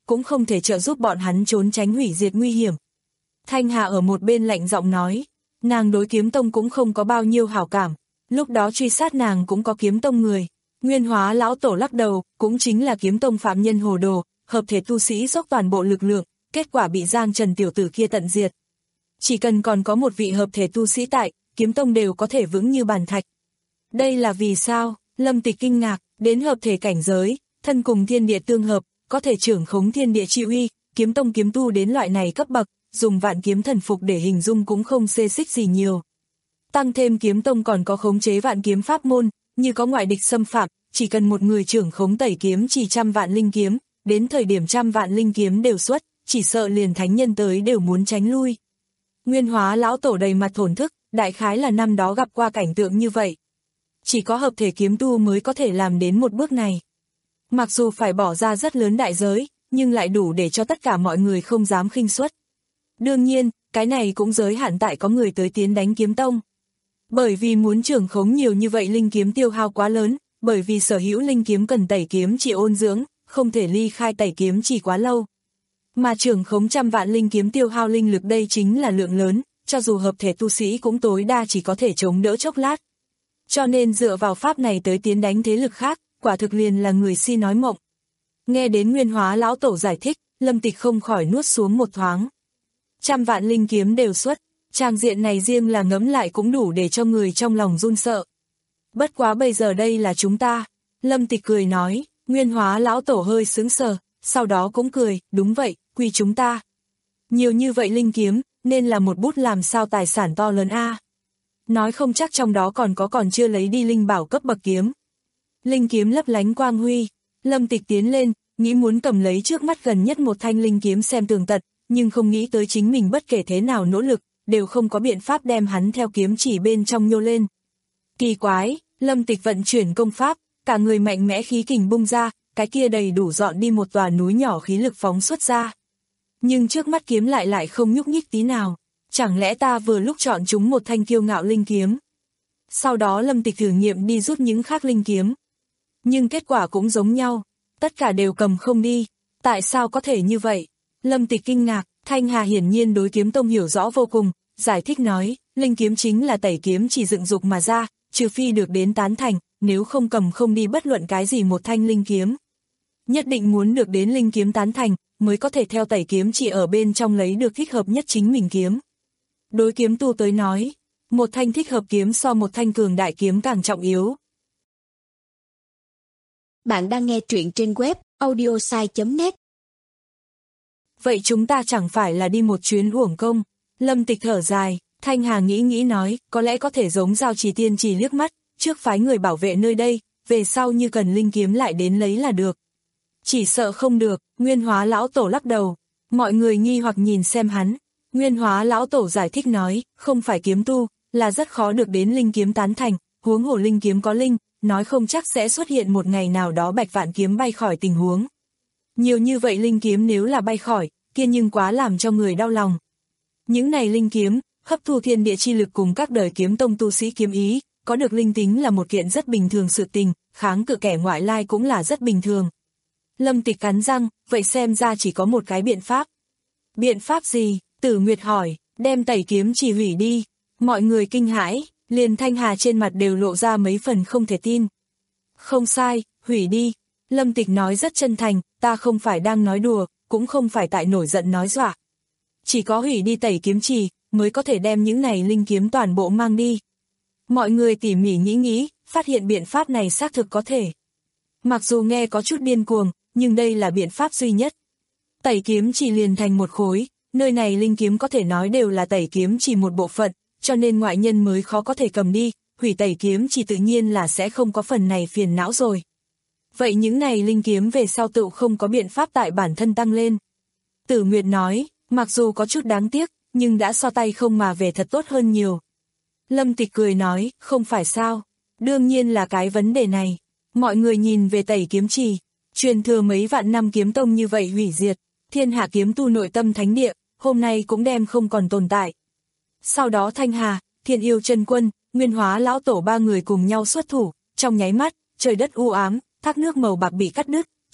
cũng không thể trợ giúp bọn hắn trốn tránh hủy diệt nguy hiểm. Thanh Hà ở một bên lạnh giọng nói, nàng đối kiếm tông cũng không có bao nhiêu hảo cảm, lúc đó truy sát nàng cũng có kiếm tông người. Nguyên Hóa lão tổ lắc đầu, cũng chính là kiếm tông phạm nhân hồ đồ, hợp thể tu sĩ dốc toàn bộ lực lượng, kết quả bị Giang Trần tiểu tử kia tận diệt. Chỉ cần còn có một vị hợp thể tu sĩ tại, kiếm tông đều có thể vững như bàn thạch. Đây là vì sao? Lâm Tịch kinh ngạc, đến hợp thể cảnh giới, thân cùng thiên địa tương hợp, có thể trưởng khống thiên địa chi uy, kiếm tông kiếm tu đến loại này cấp bậc, dùng vạn kiếm thần phục để hình dung cũng không xê xích gì nhiều. Tăng thêm kiếm tông còn có khống chế vạn kiếm pháp môn, như có ngoại địch xâm phạm, chỉ cần một người trưởng khống tẩy kiếm chỉ trăm vạn linh kiếm, đến thời điểm trăm vạn linh kiếm đều xuất, chỉ sợ liền thánh nhân tới đều muốn tránh lui. Nguyên Hóa lão tổ đầy mặt thổn thức, đại khái là năm đó gặp qua cảnh tượng như vậy. Chỉ có hợp thể kiếm tu mới có thể làm đến một bước này. Mặc dù phải bỏ ra rất lớn đại giới, nhưng lại đủ để cho tất cả mọi người không dám khinh suất. Đương nhiên, cái này cũng giới hạn tại có người tới tiến đánh kiếm tông. Bởi vì muốn trưởng khống nhiều như vậy linh kiếm tiêu hao quá lớn, bởi vì sở hữu linh kiếm cần tẩy kiếm chỉ ôn dưỡng, không thể ly khai tẩy kiếm chỉ quá lâu. Mà trưởng khống trăm vạn linh kiếm tiêu hao linh lực đây chính là lượng lớn, cho dù hợp thể tu sĩ cũng tối đa chỉ có thể chống đỡ chốc lát. Cho nên dựa vào pháp này tới tiến đánh thế lực khác, quả thực liền là người si nói mộng. Nghe đến Nguyên Hóa lão tổ giải thích, Lâm Tịch không khỏi nuốt xuống một thoáng. Trăm vạn linh kiếm đều xuất, trang diện này riêng là ngẫm lại cũng đủ để cho người trong lòng run sợ. Bất quá bây giờ đây là chúng ta. Lâm Tịch cười nói, Nguyên Hóa lão tổ hơi sững sờ, sau đó cũng cười, đúng vậy, quy chúng ta. Nhiều như vậy linh kiếm, nên là một bút làm sao tài sản to lớn a. Nói không chắc trong đó còn có còn chưa lấy đi linh bảo cấp bậc kiếm. Linh kiếm lấp lánh quang huy, Lâm Tịch tiến lên, nghĩ muốn cầm lấy trước mắt gần nhất một thanh linh kiếm xem tường tận, nhưng không nghĩ tới chính mình bất kể thế nào nỗ lực, đều không có biện pháp đem hắn theo kiếm chỉ bên trong nhô lên. Kỳ quái, Lâm Tịch vận chuyển công pháp, cả người mạnh mẽ khí kình bung ra, cái kia đầy đủ dọn đi một tòa núi nhỏ khí lực phóng xuất ra. Nhưng trước mắt kiếm lại lại không nhúc nhích tí nào, chẳng lẽ ta vừa lúc chọn chúng một thanh kiêu ngạo linh kiếm. Sau đó Lâm Tịch thử nghiệm đi rút những khác linh kiếm. Nhưng kết quả cũng giống nhau, tất cả đều cầm không đi, tại sao có thể như vậy? Lâm Tịch kinh ngạc, Thanh Hà hiển nhiên đối kiếm tông hiểu rõ vô cùng, giải thích nói, linh kiếm chính là tẩy kiếm chỉ dựng dục mà ra, trừ phi được đến tán thành, nếu không cầm không đi bất luận cái gì một thanh linh kiếm. Nhất định muốn được đến linh kiếm tán thành, mới có thể theo tẩy kiếm chỉ ở bên trong lấy được thích hợp nhất chính mình kiếm. Đối kiếm tu tới nói, một thanh thích hợp kiếm so một thanh cường đại kiếm càng trọng yếu. Bạn đang nghe truyện trên web audiosai chấm net. Vậy chúng ta chẳng phải là đi một chuyến uổng công. Lâm Tịch thở dài, Thanh Hà nghĩ nghĩ nói, có lẽ có thể giống Giao Trì tiên trì liếc mắt, trước phái người bảo vệ nơi đây, về sau như cần linh kiếm lại đến lấy là được. Chỉ sợ không được, Nguyên Hóa lão tổ lắc đầu. Mọi người nghi hoặc nhìn xem hắn. Nguyên Hóa lão tổ giải thích nói, không phải kiếm tu, là rất khó được đến linh kiếm tán thành, huống hồ linh kiếm có linh, nói không chắc sẽ xuất hiện một ngày nào đó bạch vạn kiếm bay khỏi tình huống. Nhiều như vậy linh kiếm nếu là bay khỏi, kia nhưng quá làm cho người đau lòng. Những này linh kiếm, hấp thu thiên địa chi lực cùng các đời kiếm tông tu sĩ kiếm ý, có được linh tính là một kiện rất bình thường sự tình, kháng cự kẻ ngoại lai cũng là rất bình thường. Lâm Tịch cắn răng, vậy xem ra chỉ có một cái biện pháp. Biện pháp gì? Tử Nguyệt hỏi, đem tẩy kiếm chỉ hủy đi. Mọi người kinh hãi, liền Thanh Hà trên mặt đều lộ ra mấy phần không thể tin. Không sai, hủy đi. Lâm Tịch nói rất chân thành, ta không phải đang nói đùa, cũng không phải tại nổi giận nói dọa. Chỉ có hủy đi tẩy kiếm chỉ, mới có thể đem những này linh kiếm toàn bộ mang đi. Mọi người tỉ mỉ nghĩ nghĩ, phát hiện biện pháp này xác thực có thể. Mặc dù nghe có chút điên cuồng, nhưng đây là biện pháp duy nhất. Tẩy kiếm chỉ liền thành một khối, nơi này linh kiếm có thể nói đều là tẩy kiếm chỉ một bộ phận, cho nên ngoại nhân mới khó có thể cầm đi, hủy tẩy kiếm chỉ tự nhiên là sẽ không có phần này phiền não rồi. Vậy những này linh kiếm về sau tự không có biện pháp tại bản thân tăng lên. Tử Nguyệt nói, mặc dù có chút đáng tiếc, nhưng đã so tay không mà về thật tốt hơn nhiều. Lâm Tịch cười nói, không phải sao, đương nhiên là cái vấn đề này. Mọi người nhìn về tẩy kiếm chỉ, truyền thừa mấy vạn năm kiếm tông như vậy hủy diệt, thiên hạ kiếm tu nội tâm thánh địa, hôm nay cũng đem không còn tồn tại. Sau đó Thanh Hà, Thiên Yêu Chân Quân, Nguyên Hóa lão tổ ba người cùng nhau xuất thủ, trong nháy mắt, trời đất u ám, thác nước màu bạc bị cắt đứt,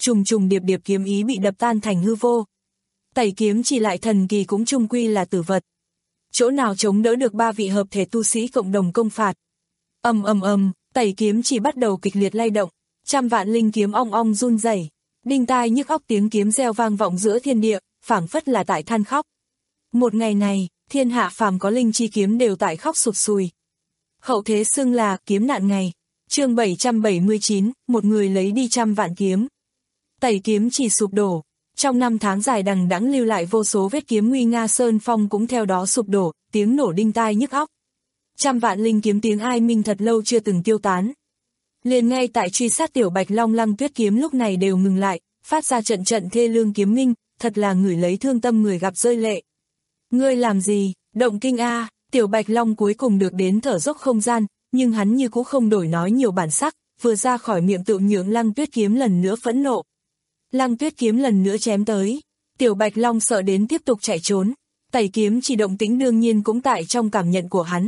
trùng trùng điệp điệp kiếm ý bị đập tan thành hư vô. Tẩy kiếm chỉ lại thần kỳ cũng chung quy là tử vật. Chỗ nào chống đỡ được ba vị hợp thể tu sĩ cộng đồng công phạt. Ầm ầm ầm, tẩy kiếm chỉ bắt đầu kịch liệt lay động, trăm vạn linh kiếm ong ong run rẩy, đinh tai nhức óc tiếng kiếm reo vang vọng giữa thiên địa, phảng phất là tại than khóc. Một ngày này, thiên hạ phàm có linh chi kiếm đều tại khóc sụt sùi. Hậu thế xưng là kiếm nạn ngày. Chương bảy trăm bảy mươi chín, một người lấy đi trăm vạn kiếm. Tẩy kiếm chỉ sụp đổ. Trong năm tháng dài đằng đẵng lưu lại vô số vết kiếm nguy nga sơn phong cũng theo đó sụp đổ, tiếng nổ đinh tai nhức óc. Trăm vạn linh kiếm tiếng ai minh thật lâu chưa từng tiêu tán. Liền ngay tại truy sát tiểu Bạch Long Lăng Tuyết kiếm lúc này đều ngừng lại, phát ra trận trận thê lương kiếm minh, thật là người lấy thương tâm người gặp rơi lệ. Ngươi làm gì, động kinh a, tiểu Bạch Long cuối cùng được đến thở dốc không gian, nhưng hắn như cũng không đổi nói nhiều bản sắc, vừa ra khỏi miệng tự nhượng Lăng Tuyết kiếm lần nữa phẫn nộ. Lăng Tuyết kiếm lần nữa chém tới, tiểu Bạch Long sợ đến tiếp tục chạy trốn, tẩy kiếm chỉ động tĩnh đương nhiên cũng tại trong cảm nhận của hắn.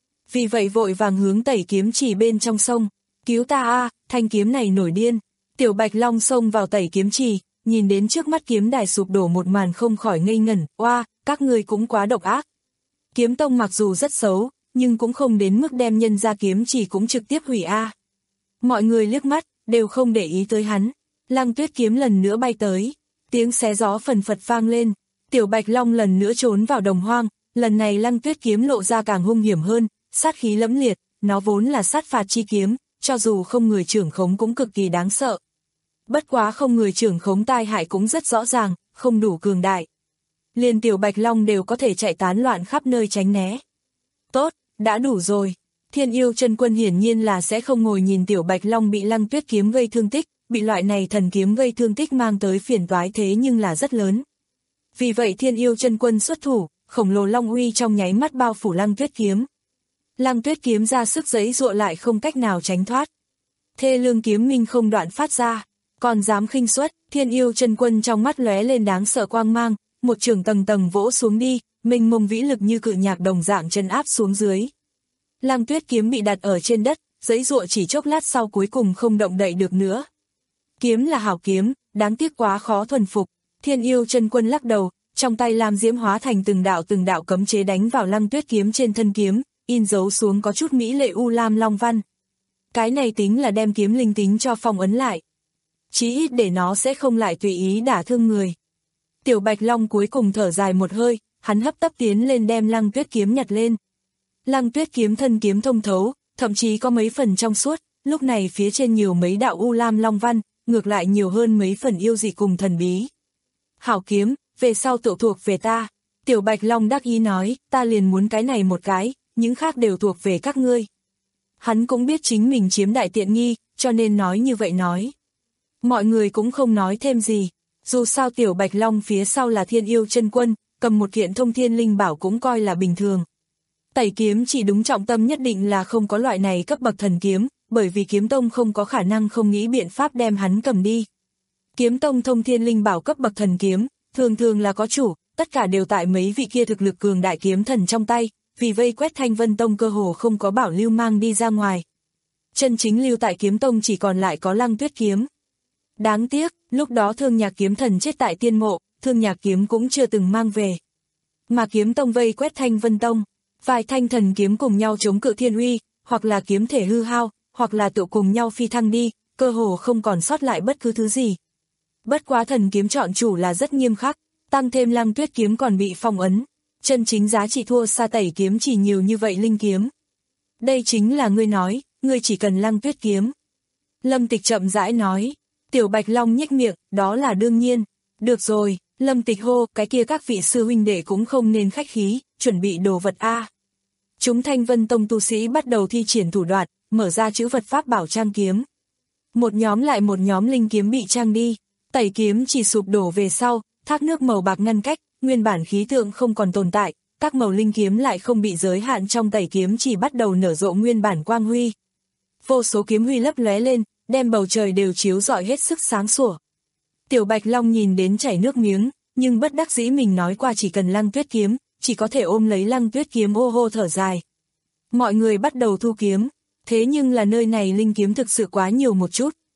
Vì vậy vội vàng hướng tẩy kiếm chỉ bên trong sông, cứu ta a, thanh kiếm này nổi điên. Tiểu Bạch Long xông vào tẩy kiếm trì, nhìn đến trước mắt kiếm đài sụp đổ một màn không khỏi ngây ngẩn, oa, các ngươi cũng quá độc ác. Kiếm tông mặc dù rất xấu, nhưng cũng không đến mức đem nhân ra kiếm chỉ cũng trực tiếp hủy a. Mọi người liếc mắt, đều không để ý tới hắn. Lăng Tuyết kiếm lần nữa bay tới, tiếng xé gió phần phật vang lên, tiểu Bạch Long lần nữa trốn vào đồng hoang, lần này Lăng Tuyết kiếm lộ ra càng hung hiểm hơn, sát khí lẫm liệt, nó vốn là sát phạt chi kiếm, cho dù không người trưởng khống cũng cực kỳ đáng sợ. Bất quá không người trưởng khống tai hại cũng rất rõ ràng, không đủ cường đại. Liền tiểu Bạch Long đều có thể chạy tán loạn khắp nơi tránh né. Tốt, đã đủ rồi. Thiên Yêu Chân Quân hiển nhiên là sẽ không ngồi nhìn tiểu Bạch Long bị Lăng Tuyết kiếm gây thương tích, bị loại này thần kiếm gây thương tích mang tới phiền toái thế nhưng là rất lớn. Vì vậy Thiên Yêu Chân Quân xuất thủ, khổng lồ long uy trong nháy mắt bao phủ Lăng Tuyết kiếm. Lăng Tuyết kiếm ra sức giãy giụa lại không cách nào tránh thoát. Thê lương kiếm minh không đoạn phát ra, còn dám khinh suất, Thiên Yêu Chân Quân trong mắt lóe lên đáng sợ quang mang, một trường tầng tầng vỗ xuống đi, mênh mông vĩ lực như cự nhạc đồng dạng chân áp xuống dưới. Lăng Tuyết kiếm bị đặt ở trên đất, giãy giụa chỉ chốc lát sau cuối cùng không động đậy được nữa. Kiếm là hảo kiếm, đáng tiếc quá khó thuần phục. Thiên Yêu Chân Quân lắc đầu, trong tay lam diễm hóa thành từng đạo từng đạo cấm chế đánh vào Lăng Tuyết kiếm trên thân kiếm, in dấu xuống có chút mỹ lệ u lam long văn. Cái này tính là đem kiếm linh tính cho phong ấn lại. Chí ít để nó sẽ không lại tùy ý đả thương người. Tiểu Bạch Long cuối cùng thở dài một hơi, hắn hấp tấp tiến lên đem Lăng Tuyết kiếm nhặt lên. Lăng Tuyết kiếm thân kiếm thông thấu, thậm chí có mấy phần trong suốt, lúc này phía trên nhiều mấy đạo u lam long văn, ngược lại nhiều hơn mấy phần yêu dị cùng thần bí. Hảo kiếm, về sau tự thuộc về ta. Tiểu Bạch Long đắc ý nói, ta liền muốn cái này một cái, những khác đều thuộc về các ngươi. Hắn cũng biết chính mình chiếm đại tiện nghi, cho nên nói như vậy nói. Mọi người cũng không nói thêm gì, dù sao tiểu Bạch Long phía sau là Thiên Yêu Chân Quân, cầm một kiện thông thiên linh bảo cũng coi là bình thường. Tẩy kiếm chỉ đúng trọng tâm nhất định là không có loại này cấp bậc thần kiếm, bởi vì kiếm tông không có khả năng không nghĩ biện pháp đem hắn cầm đi. Kiếm tông thông thiên linh bảo cấp bậc thần kiếm, thường thường là có chủ, tất cả đều tại mấy vị kia thực lực cường đại kiếm thần trong tay, vì vây quét Thanh Vân Tông cơ hồ không có bảo lưu mang đi ra ngoài. Chân chính lưu tại kiếm tông chỉ còn lại có Lăng Tuyết kiếm. Đáng tiếc, lúc đó Thương Nhạc kiếm thần chết tại tiên mộ, Thương Nhạc kiếm cũng chưa từng mang về. Mà kiếm tông vây quét Thanh Vân Tông, vài thanh thần kiếm cùng nhau chống cự thiên uy, hoặc là kiếm thể hư hao, hoặc là tự cùng nhau phi thăng đi, cơ hồ không còn sót lại bất cứ thứ gì. Bất quá thần kiếm chọn chủ là rất nghiêm khắc, tăng thêm Lăng Tuyết kiếm còn bị phong ấn, chân chính giá trị thua xa tẩy kiếm chỉ nhiều như vậy linh kiếm. Đây chính là ngươi nói, ngươi chỉ cần Lăng Tuyết kiếm. Lâm Tịch chậm rãi nói, tiểu Bạch Long nhếch miệng, đó là đương nhiên. Được rồi, Lâm Tịch hô, cái kia các vị sư huynh đệ cũng không nên khách khí, chuẩn bị đồ vật a. Chúng Thanh Vân Tông tu sĩ bắt đầu thi triển thủ đoạn, mở ra chữ vật pháp bảo trang kiếm. Một nhóm lại một nhóm linh kiếm bị trang đi, tẩy kiếm chỉ sụp đổ về sau, thác nước màu bạc ngăn cách, nguyên bản khí tượng không còn tồn tại, các màu linh kiếm lại không bị giới hạn trong tẩy kiếm chỉ bắt đầu nở rộ nguyên bản quang huy. Vô số kiếm huy lấp lóe lên, đem bầu trời đều chiếu rọi hết sức sáng sủa. Tiểu Bạch Long nhìn đến chảy nước miếng, nhưng bất đắc dĩ mình nói qua chỉ cần Lăng Tuyết kiếm, chỉ có thể ôm lấy Lăng Tuyết kiếm ô hô thở dài. Mọi người bắt đầu thu kiếm, thế nhưng là nơi này linh kiếm thực sự quá nhiều một chút.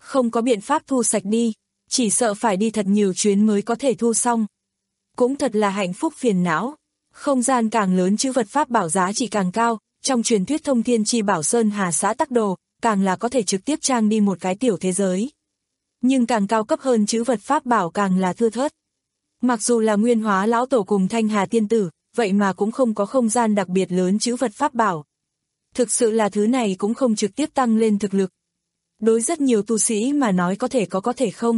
không có biện pháp thu sạch đi, chỉ sợ phải đi thật nhiều chuyến mới có thể thu xong. Cũng thật là hạnh phúc phiền não, không gian càng lớn chữ vật pháp bảo giá trị càng cao, trong truyền thuyết thông thiên chi bảo Sơn Hà xã tắc đồ, càng là có thể trực tiếp trang đi một cái tiểu thế giới. Nhưng càng cao cấp hơn chữ vật pháp bảo càng là thưa thớt. Mặc dù là Nguyên Hóa lão tổ cùng Thanh Hà tiên tử, vậy mà cũng không có không gian đặc biệt lớn chữ vật pháp bảo. Thực sự là thứ này cũng không trực tiếp tăng lên thực lực. Đối rất nhiều tu sĩ mà nói có thể có có thể không.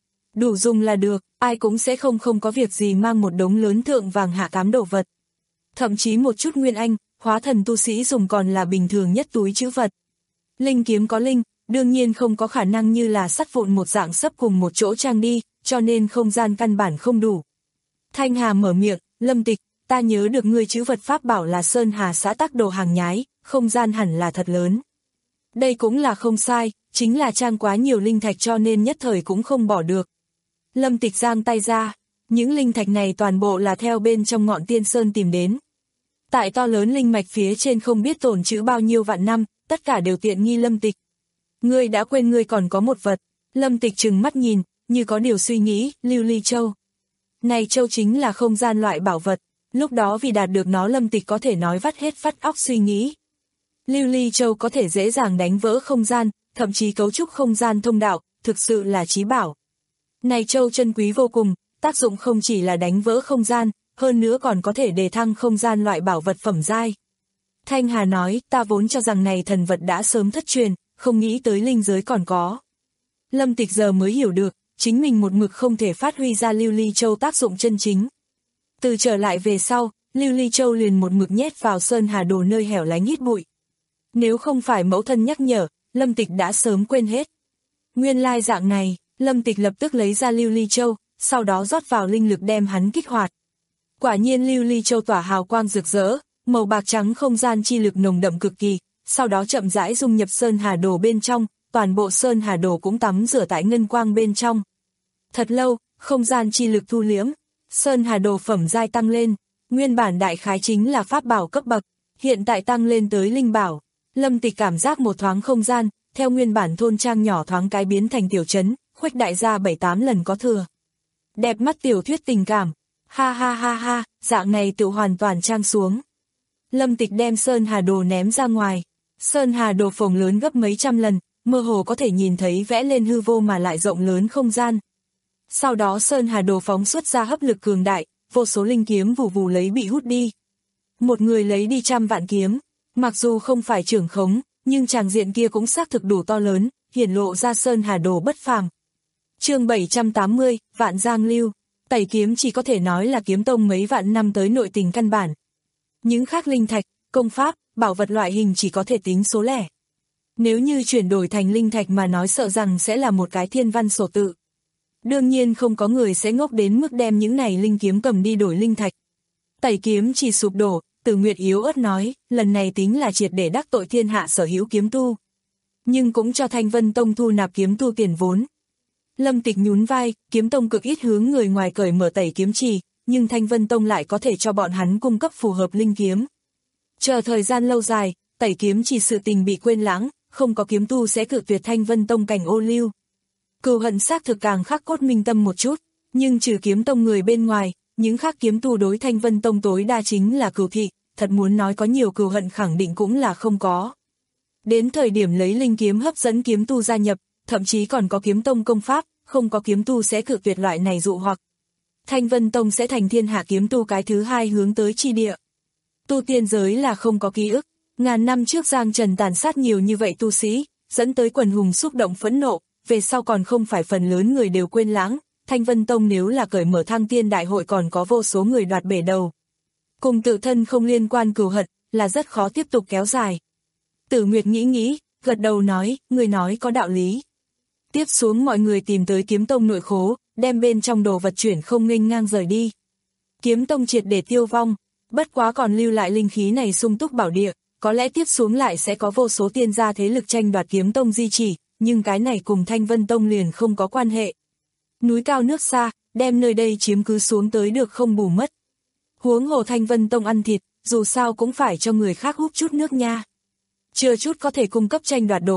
Đủ dùng là được, ai cũng sẽ không không có việc gì mang một đống lớn thượng vàng hạ cám đồ vật. Thậm chí một chút nguyên anh, hóa thần tu sĩ dùng còn là bình thường nhất túi chữ vật. Linh kiếm có linh, đương nhiên không có khả năng như là sắt vụn một dạng sấp cùng một chỗ trang đi, cho nên không gian căn bản không đủ. Thanh Hà mở miệng, Lâm Tịch, ta nhớ được ngươi chữ vật pháp bảo là Sơn Hà xã tắc đồ hàng nhái, không gian hẳn là thật lớn. Đây cũng là không sai, chính là trang quá nhiều linh thạch cho nên nhất thời cũng không bỏ được. Lâm Tịch giang tay ra, những linh thạch này toàn bộ là theo bên trong ngọn tiên sơn tìm đến. Tại to lớn linh mạch phía trên không biết tồn trữ bao nhiêu vạn năm, tất cả đều tiện nghi Lâm Tịch. Ngươi đã quên ngươi còn có một vật. Lâm Tịch trừng mắt nhìn, như có điều suy nghĩ, Lưu Ly Châu. Này châu chính là không gian loại bảo vật, lúc đó vì đạt được nó Lâm Tịch có thể nói vắt hết vắt óc suy nghĩ. Lưu Ly Châu có thể dễ dàng đánh vỡ không gian, thậm chí cấu trúc không gian thông đạo, thực sự là chí bảo. Này châu chân quý vô cùng, tác dụng không chỉ là đánh vỡ không gian, hơn nữa còn có thể đề thăng không gian loại bảo vật phẩm giai. Thanh Hà nói, ta vốn cho rằng này thần vật đã sớm thất truyền, không nghĩ tới linh giới còn có. Lâm Tịch giờ mới hiểu được, chính mình một mực không thể phát huy ra Lưu Ly Châu tác dụng chân chính. Từ trở lại về sau, Lưu Ly Châu liền một mực nhét vào Sơn Hà Đồ nơi hẻo lánh hít bụi. Nếu không phải mẫu thân nhắc nhở, Lâm Tịch đã sớm quên hết. Nguyên lai dạng này, Lâm Tịch lập tức lấy ra Lưu Ly Châu, sau đó rót vào linh lực đem hắn kích hoạt. Quả nhiên Lưu Ly Châu tỏa hào quang rực rỡ, màu bạc trắng không gian chi lực nồng đậm cực kỳ, sau đó chậm rãi dung nhập Sơn Hà Đồ bên trong, toàn bộ Sơn Hà Đồ cũng tắm rửa tại ngân quang bên trong. Thật lâu, không gian chi lực thu liễm, Sơn Hà Đồ phẩm giai tăng lên, nguyên bản đại khái chính là pháp bảo cấp bậc, hiện tại tăng lên tới linh bảo. Lâm Tịch cảm giác một thoáng không gian, theo nguyên bản thôn trang nhỏ thoáng cái biến thành tiểu trấn, khuếch đại ra bảy tám lần có thừa. Đẹp mắt tiểu thuyết tình cảm, ha ha ha ha, dạng này tự hoàn toàn trang xuống. Lâm Tịch đem Sơn Hà Đồ ném ra ngoài, Sơn Hà Đồ phồng lớn gấp mấy trăm lần, mơ hồ có thể nhìn thấy vẽ lên hư vô mà lại rộng lớn không gian. Sau đó Sơn Hà Đồ phóng xuất ra hấp lực cường đại, vô số linh kiếm vù vù lấy bị hút đi. Một người lấy đi trăm vạn kiếm, mặc dù không phải trưởng khống, nhưng tràng diện kia cũng xác thực đủ to lớn, hiển lộ ra Sơn Hà Đồ bất phàm. Chương bảy trăm tám mươi, Vạn Giang Lưu, Tẩy kiếm chỉ có thể nói là kiếm tông mấy vạn năm tới nội tình căn bản. Những khác linh thạch, công pháp, bảo vật loại hình chỉ có thể tính số lẻ. Nếu như chuyển đổi thành linh thạch mà nói sợ rằng sẽ là một cái thiên văn sổ tự. Đương nhiên không có người sẽ ngốc đến mức đem những này linh kiếm cầm đi đổi linh thạch. Tẩy kiếm chỉ sụp đổ, Tử Nguyệt yếu ớt nói, lần này tính là triệt để đắc tội thiên hạ sở hữu kiếm tu. Nhưng cũng cho Thanh Vân Tông thu nạp kiếm tu tiền vốn. Lâm Tịch nhún vai, kiếm tông cực ít hướng người ngoài cởi mở tẩy kiếm trì, nhưng Thanh Vân Tông lại có thể cho bọn hắn cung cấp phù hợp linh kiếm. Chờ thời gian lâu dài, tẩy kiếm trì sự tình bị quên lãng, không có kiếm tu sẽ cự tuyệt Thanh Vân Tông cảnh ô lưu. Cừu hận xác thực càng khắc cốt minh tâm một chút, nhưng trừ kiếm tông người bên ngoài, những khác kiếm tu đối Thanh Vân Tông tối đa chính là cừu thị, thật muốn nói có nhiều cừu hận khẳng định cũng là không có. Đến thời điểm lấy linh kiếm hấp dẫn kiếm tu gia nhập, thậm chí còn có kiếm tông công pháp, không có kiếm tu sẽ cự tuyệt loại này dụ hoặc. Thanh Vân Tông sẽ thành thiên hạ kiếm tu cái thứ hai hướng tới chi địa. Tu tiên giới là không có ký ức, ngàn năm trước Giang Trần tàn sát nhiều như vậy tu sĩ, dẫn tới quần hùng xúc động phẫn nộ, về sau còn không phải phần lớn người đều quên lãng, Thanh Vân Tông nếu là cởi mở thăng tiên đại hội còn có vô số người đoạt bể đầu. Cùng tự thân không liên quan cừu hận, là rất khó tiếp tục kéo dài. Tử Nguyệt nghĩ nghĩ, gật đầu nói, người nói có đạo lý. Tiếp xuống mọi người tìm tới kiếm tông nội khố, đem bên trong đồ vật chuyển không nghênh ngang rời đi. Kiếm tông triệt để tiêu vong, bất quá còn lưu lại linh khí này sung túc bảo địa, có lẽ tiếp xuống lại sẽ có vô số tiên gia thế lực tranh đoạt kiếm tông di chỉ, nhưng cái này cùng Thanh Vân Tông liền không có quan hệ. Núi cao nước xa, đem nơi đây chiếm cứ xuống tới được không bù mất. Huống hồ Thanh Vân Tông ăn thịt, dù sao cũng phải cho người khác hút chút nước nha. Chưa chút có thể cung cấp tranh đoạt đồ vật,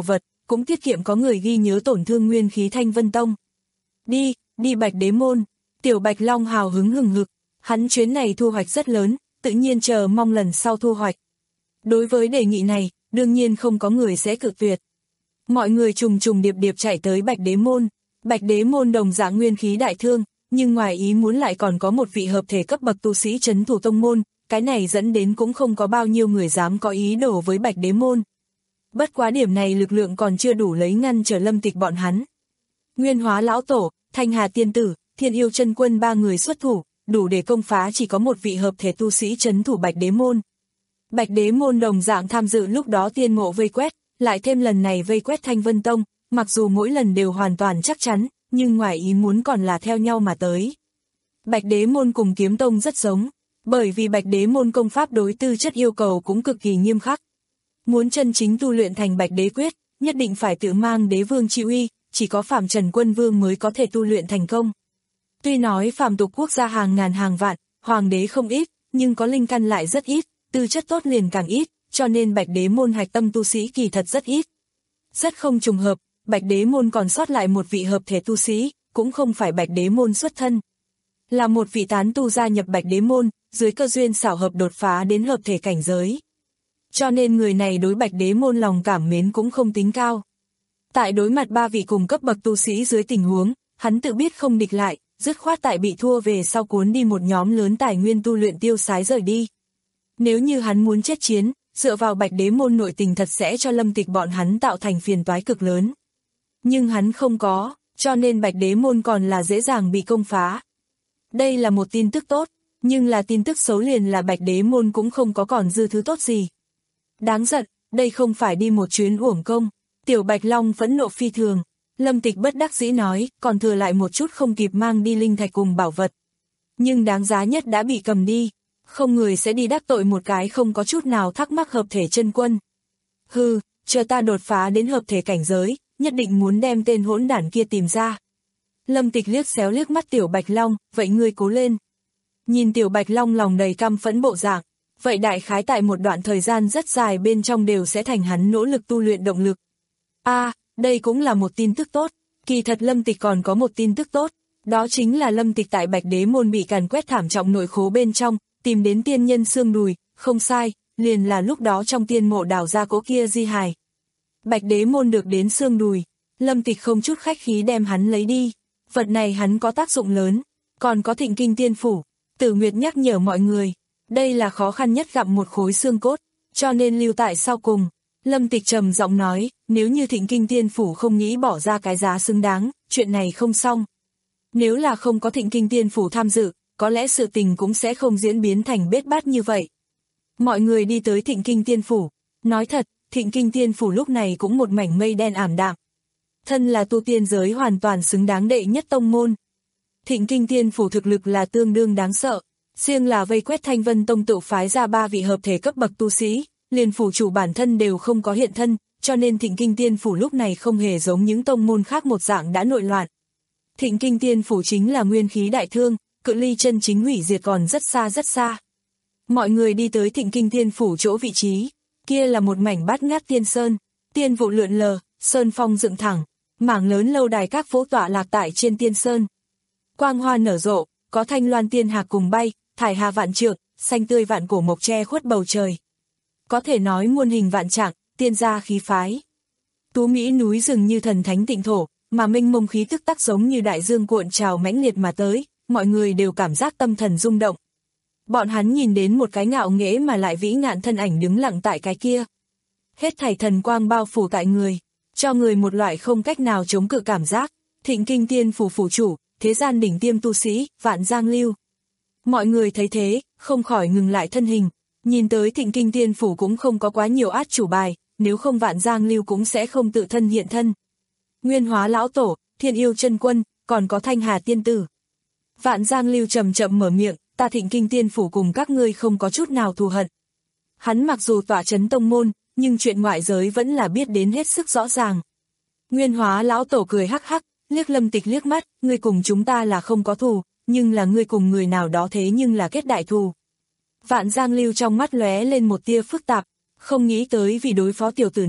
cũng tiết kiệm có người ghi nhớ tổn thương nguyên khí Thanh Vân Tông. Đi, đi Bạch Đế Môn, Tiểu Bạch Long hào hứng hừng hực, hắn chuyến này thu hoạch rất lớn, tự nhiên chờ mong lần sau thu hoạch. Đối với đề nghị này, đương nhiên không có người sẽ cự tuyệt. Mọi người trùng trùng điệp điệp chạy tới Bạch Đế Môn, Bạch Đế Môn đồng dạng nguyên khí đại thương, nhưng ngoài ý muốn lại còn có một vị hợp thể cấp bậc tu sĩ trấn thủ tông môn, cái này dẫn đến cũng không có bao nhiêu người dám có ý đồ với Bạch Đế Môn. Bất quá điểm này lực lượng còn chưa đủ lấy ngăn trở Lâm Tịch bọn hắn. Nguyên Hóa lão tổ, Thanh Hà tiên tử, Thiên Yêu chân quân ba người xuất thủ, đủ để công phá chỉ có một vị hợp thể tu sĩ trấn thủ Bạch Đế Môn. Bạch Đế Môn đồng dạng tham dự lúc đó tiên mộ vây quét, lại thêm lần này vây quét Thanh Vân Tông, mặc dù mỗi lần đều hoàn toàn chắc chắn, nhưng ngoài ý muốn còn là theo nhau mà tới. Bạch Đế Môn cùng Kiếm Tông rất giống, bởi vì Bạch Đế Môn công pháp đối tư chất yêu cầu cũng cực kỳ nghiêm khắc. Muốn chân chính tu luyện thành Bạch Đế Quyết, nhất định phải tự mang đế vương chi uy, chỉ có Phàm Trần Quân Vương mới có thể tu luyện thành công. Tuy nói phàm tục quốc gia hàng ngàn hàng vạn, hoàng đế không ít, nhưng có linh căn lại rất ít, tư chất tốt liền càng ít, cho nên Bạch Đế Môn hạch tâm tu sĩ kỳ thật rất ít. Rất không trùng hợp, Bạch Đế Môn còn sót lại một vị hợp thể tu sĩ, cũng không phải Bạch Đế Môn xuất thân. Là một vị tán tu gia nhập Bạch Đế Môn, dưới cơ duyên xảo hợp đột phá đến hợp thể cảnh giới. Cho nên người này đối Bạch Đế Môn lòng cảm mến cũng không tính cao. Tại đối mặt ba vị cùng cấp bậc tu sĩ dưới tình huống, hắn tự biết không địch lại, dứt khoát tại bị thua về sau cuốn đi một nhóm lớn tài nguyên tu luyện tiêu sái rời đi. Nếu như hắn muốn chết chiến, dựa vào Bạch Đế Môn nội tình thật sẽ cho Lâm Tịch bọn hắn tạo thành phiền toái cực lớn. Nhưng hắn không có, cho nên Bạch Đế Môn còn là dễ dàng bị công phá. Đây là một tin tức tốt, nhưng là tin tức xấu liền là Bạch Đế Môn cũng không có còn dư thứ tốt gì. Đáng giận, đây không phải đi một chuyến uổng công. Tiểu Bạch Long phẫn nộ phi thường. Lâm Tịch bất đắc dĩ nói, còn thừa lại một chút không kịp mang đi linh thạch cùng bảo vật. Nhưng đáng giá nhất đã bị cầm đi. Không người sẽ đi đắc tội một cái không có chút nào thắc mắc hợp thể chân quân. Hừ, chờ ta đột phá đến hợp thể cảnh giới, nhất định muốn đem tên hỗn đản kia tìm ra. Lâm Tịch liếc xéo liếc mắt Tiểu Bạch Long, vậy ngươi cố lên. Nhìn Tiểu Bạch Long lòng đầy căm phẫn bộ dạng, vậy đại khái tại một đoạn thời gian rất dài bên trong đều sẽ thành hắn nỗ lực tu luyện động lực. A, à, đây cũng là một tin tức tốt, kỳ thật Lâm Tịch còn có một tin tức tốt, đó chính là Lâm Tịch tại Bạch Đế Môn bị càn quét thảm trọng nội khố bên trong, tìm đến tiên nhân xương đùi, không sai, liền là lúc đó trong tiên mộ đào ra cỗ kia di hài. Bạch Đế Môn được đến xương đùi, Lâm Tịch không chút khách khí đem hắn lấy đi, vật này hắn có tác dụng lớn, còn có Thịnh Kinh Tiên Phủ. Tử Nguyệt nhắc nhở mọi người, đây là khó khăn nhất gặp một khối xương cốt, cho nên lưu tại sau cùng. Lâm Tịch trầm giọng nói, nếu như Thịnh Kinh Tiên Phủ không nghĩ bỏ ra cái giá xứng đáng, chuyện này không xong. Nếu là không có Thịnh Kinh Tiên Phủ tham dự, có lẽ sự tình cũng sẽ không diễn biến thành bết bát như vậy. Mọi người đi tới Thịnh Kinh Tiên Phủ, nói thật, Thịnh Kinh Tiên Phủ lúc này cũng một mảnh mây đen ảm đạm. Thân là tu tiên giới hoàn toàn xứng đáng đệ nhất tông môn. Thịnh Kinh Tiên Phủ thực lực là tương đương đáng sợ, riêng là vây quét Thanh Vân Tông tự phái ra ba vị hợp thể cấp bậc tu sĩ, liền phủ chủ bản thân đều không có hiện thân, cho nên Thịnh Kinh Tiên Phủ lúc này không hề giống những tông môn khác một dạng đã nội loạn. Thịnh Kinh Tiên Phủ chính là nguyên khí đại thương, cự ly chân chính hủy diệt còn rất xa rất xa. Mọi người đi tới Thịnh Kinh Tiên Phủ chỗ vị trí, kia là một mảnh bát ngát tiên sơn, tiên vụ lượn lờ, sơn phong dựng thẳng, mảng lớn lâu đài các phố tọa lạc tại trên tiên sơn. Quang hoa nở rộ, có thanh loan tiên hạc cùng bay, thải hà vạn trượng, xanh tươi vạn cổ mộc che khuất bầu trời. Có thể nói muôn hình vạn trạng, tiên gia khí phái. Tú Mỹ núi rừng như thần thánh tịnh thổ, mà mênh mông khí tức tắc giống như đại dương cuộn trào mãnh liệt mà tới, mọi người đều cảm giác tâm thần rung động. Bọn hắn nhìn đến một cái ngạo nghễ mà lại vĩ ngạn thân ảnh đứng lặng tại cái kia. Hết thảy thần quang bao phủ tại người, cho người một loại không cách nào chống cự cảm giác. Thịnh Kinh Tiên Phủ phủ chủ, thế gian đỉnh tiêm tu sĩ, Vạn Giang Lưu. Mọi người thấy thế, không khỏi ngừng lại thân hình, nhìn tới Thịnh Kinh Tiên Phủ cũng không có quá nhiều át chủ bài, nếu không Vạn Giang Lưu cũng sẽ không tự thân hiện thân. Nguyên Hóa lão tổ, Thiên Yêu chân quân, còn có Thanh Hà tiên tử. Vạn Giang Lưu chậm chậm mở miệng, ta Thịnh Kinh Tiên Phủ cùng các ngươi không có chút nào thù hận. Hắn mặc dù tọa chấn tông môn, nhưng chuyện ngoại giới vẫn là biết đến hết sức rõ ràng. Nguyên Hóa lão tổ cười hắc hắc, liếc Lâm Tịch liếc mắt, ngươi cùng chúng ta là không có thù, nhưng là ngươi cùng người nào đó thế nhưng là kết đại thù. Vạn Giang Lưu trong mắt lóe lên một tia phức tạp, không nghĩ tới vì đối phó tiểu tử này,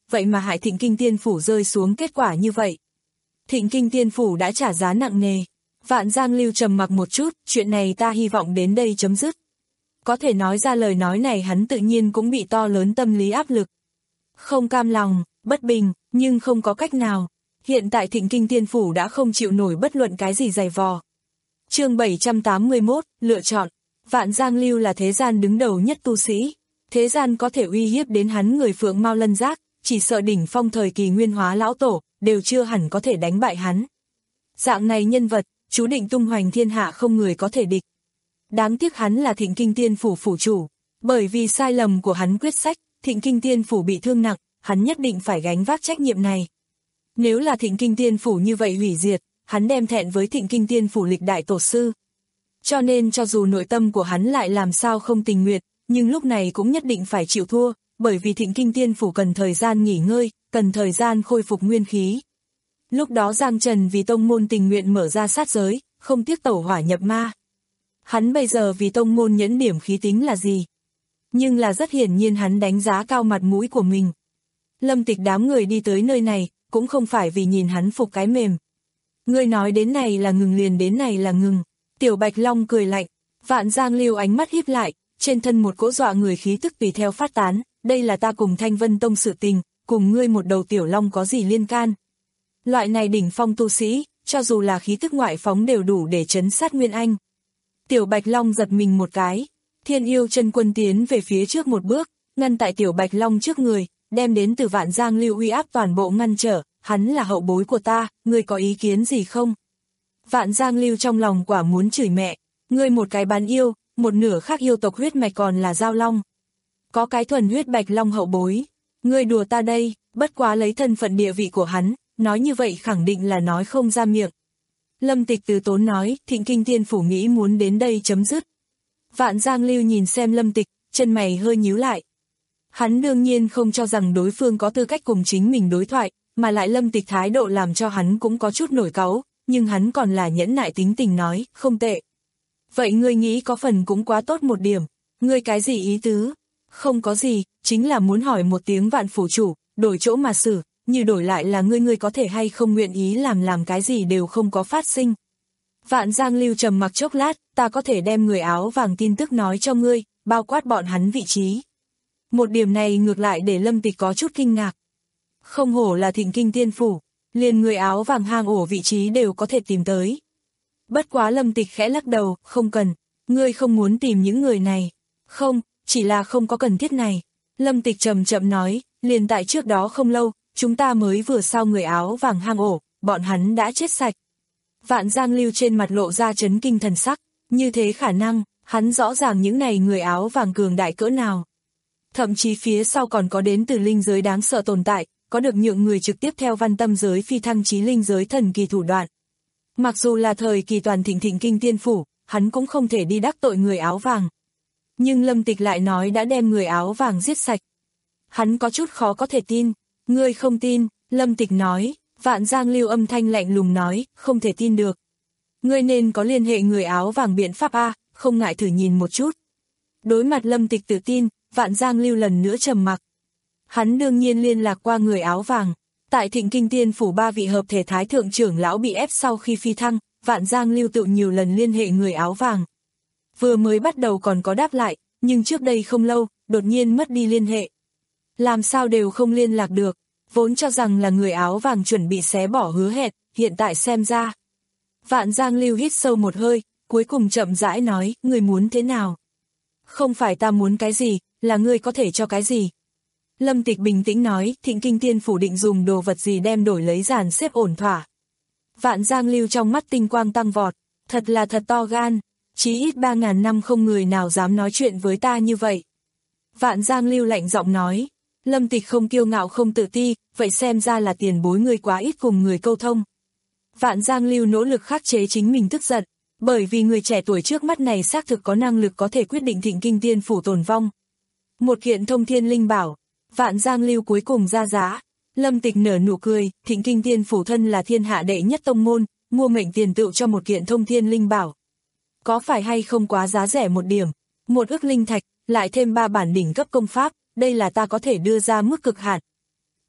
vậy mà hại Thịnh Kinh Tiên Phủ rơi xuống kết quả như vậy. Thịnh Kinh Tiên Phủ đã trả giá nặng nề. Vạn Giang Lưu trầm mặc một chút, chuyện này ta hy vọng đến đây chấm dứt. Có thể nói ra lời nói này hắn tự nhiên cũng bị to lớn tâm lý áp lực. Không cam lòng, bất bình, nhưng không có cách nào. Hiện tại Thịnh Kinh Tiên Phủ đã không chịu nổi bất luận cái gì dày vò. Chương bảy trăm tám mươi mốt, lựa chọn. Vạn Giang Lưu là thế gian đứng đầu nhất tu sĩ. Thế gian có thể uy hiếp đến hắn người Phượng Mao Lân Giác, chỉ sợ đỉnh phong thời kỳ Nguyên Hóa lão tổ, đều chưa hẳn có thể đánh bại hắn. Dạng này nhân vật, chú định tung hoành thiên hạ không người có thể địch. Đáng tiếc hắn là Thịnh Kinh Tiên Phủ phủ chủ, bởi vì sai lầm của hắn quyết sách, Thịnh Kinh Tiên Phủ bị thương nặng, hắn nhất định phải gánh vác trách nhiệm này. Nếu là Thịnh Kinh Tiên Phủ như vậy hủy diệt, hắn đem thẹn với Thịnh Kinh Tiên Phủ lịch đại tổ sư. Cho nên cho dù nội tâm của hắn lại làm sao không tình nguyện, nhưng lúc này cũng nhất định phải chịu thua, bởi vì Thịnh Kinh Tiên Phủ cần thời gian nghỉ ngơi, cần thời gian khôi phục nguyên khí. Lúc đó Giang Trần vì tông môn tình nguyện mở ra sát giới, không tiếc tẩu hỏa nhập ma. Hắn bây giờ vì tông môn nhẫn điểm khí tính là gì? Nhưng là rất hiển nhiên hắn đánh giá cao mặt mũi của mình. Lâm Tịch đám người đi tới nơi này, cũng không phải vì nhìn hắn phục cái mềm. Ngươi nói đến này là ngừng liền đến này là ngừng. Tiểu Bạch Long cười lạnh, Vạn Giang Lưu ánh mắt híp lại, trên thân một cỗ dọa người khí tức tùy theo phát tán, đây là ta cùng Thanh Vân Tông sự tình, cùng ngươi một đầu tiểu long có gì liên can. Loại này đỉnh phong tu sĩ, cho dù là khí tức ngoại phóng đều đủ để trấn sát Nguyên Anh. Tiểu Bạch Long giật mình một cái, Thiên Yêu Chân Quân tiến về phía trước một bước, ngăn tại Tiểu Bạch Long trước người, đem đến từ Vạn Giang Lưu uy áp toàn bộ ngăn trở, hắn là hậu bối của ta, ngươi có ý kiến gì không? Vạn Giang Lưu trong lòng quả muốn chửi mẹ, ngươi một cái bán yêu, một nửa khác yêu tộc huyết mạch còn là giao long. Có cái thuần huyết Bạch Long hậu bối, ngươi đùa ta đây, bất quá lấy thân phận địa vị của hắn, nói như vậy khẳng định là nói không ra miệng. Lâm Tịch từ tốn nói, Thịnh Kinh Tiên Phủ nghĩ muốn đến đây chấm dứt. Vạn Giang Lưu nhìn xem Lâm Tịch, chân mày hơi nhíu lại. Hắn đương nhiên không cho rằng đối phương có tư cách cùng chính mình đối thoại, mà lại Lâm Tịch thái độ làm cho hắn cũng có chút nổi cáu, nhưng hắn còn là nhẫn nại tính tình nói, không tệ. Vậy ngươi nghĩ có phần cũng quá tốt một điểm, ngươi cái gì ý tứ? Không có gì, chính là muốn hỏi một tiếng Vạn phủ chủ, đổi chỗ mà xử, như đổi lại là ngươi ngươi có thể hay không nguyện ý làm làm cái gì đều không có phát sinh. Vạn Giang Lưu trầm mặc chốc lát, ta có thể đem người áo vàng tin tức nói cho ngươi, bao quát bọn hắn vị trí. Một điểm này ngược lại để Lâm Tịch có chút kinh ngạc. Không hổ là Thịnh Kinh Tiên Phủ, liền người áo vàng hang ổ vị trí đều có thể tìm tới. Bất quá Lâm Tịch khẽ lắc đầu, không cần, ngươi không muốn tìm những người này. Không, chỉ là không có cần thiết này. Lâm Tịch chậm chậm nói, liền tại trước đó không lâu, chúng ta mới vừa sau người áo vàng hang ổ, bọn hắn đã chết sạch. Vạn Giang Lưu trên mặt lộ ra chấn kinh thần sắc, như thế khả năng, hắn rõ ràng những này người áo vàng cường đại cỡ nào. Thậm chí phía sau còn có đến từ linh giới đáng sợ tồn tại, có được nhượng người trực tiếp theo văn tâm giới phi thăng chí linh giới thần kỳ thủ đoạn. Mặc dù là thời kỳ toàn thịnh Thịnh Kinh Tiên Phủ, hắn cũng không thể đi đắc tội người áo vàng. Nhưng Lâm Tịch lại nói đã đem người áo vàng giết sạch. Hắn có chút khó có thể tin, ngươi không tin, Lâm Tịch nói, Vạn Giang Lưu âm thanh lạnh lùng nói, không thể tin được. Ngươi nên có liên hệ người áo vàng biện pháp A, không ngại thử nhìn một chút. Đối mặt Lâm Tịch tự tin, Vạn Giang Lưu lần nữa trầm mặc. Hắn đương nhiên liên lạc qua người áo vàng. Tại Thịnh Kinh Tiên Phủ ba vị hợp thể thái thượng trưởng lão bị ép sau khi phi thăng, Vạn Giang Lưu tự nhiều lần liên hệ người áo vàng. Vừa mới bắt đầu còn có đáp lại, nhưng trước đây không lâu, đột nhiên mất đi liên hệ. Làm sao đều không liên lạc được, vốn cho rằng là người áo vàng chuẩn bị xé bỏ hứa hẹn, hiện tại xem ra. Vạn Giang Lưu hít sâu một hơi, cuối cùng chậm rãi nói, ngươi muốn thế nào? Không phải ta muốn cái gì, là ngươi có thể cho cái gì? Lâm Tịch bình tĩnh nói, Thịnh Kinh Tiên Phủ định dùng đồ vật gì đem đổi lấy dàn xếp ổn thỏa. Vạn Giang Lưu trong mắt tinh quang tăng vọt, thật là thật to gan, chí ít ba ngàn năm không người nào dám nói chuyện với ta như vậy. Vạn Giang Lưu lạnh giọng nói, Lâm Tịch không kiêu ngạo không tự ti, vậy xem ra là tiền bối người quá ít cùng người câu thông. Vạn Giang Lưu nỗ lực khắc chế chính mình tức giận, bởi vì người trẻ tuổi trước mắt này xác thực có năng lực có thể quyết định Thịnh Kinh Tiên Phủ tồn vong. Một kiện thông thiên linh bảo, Vạn Giang Lưu cuối cùng ra giá. Lâm Tịch nở nụ cười, Thịnh Kinh Tiên Phủ thân là thiên hạ đệ nhất tông môn, mua mệnh tiền tựu cho một kiện thông thiên linh bảo. Có phải hay không quá giá rẻ một điểm, một ức linh thạch, lại thêm ba bản đỉnh cấp công pháp, đây là ta có thể đưa ra mức cực hạn.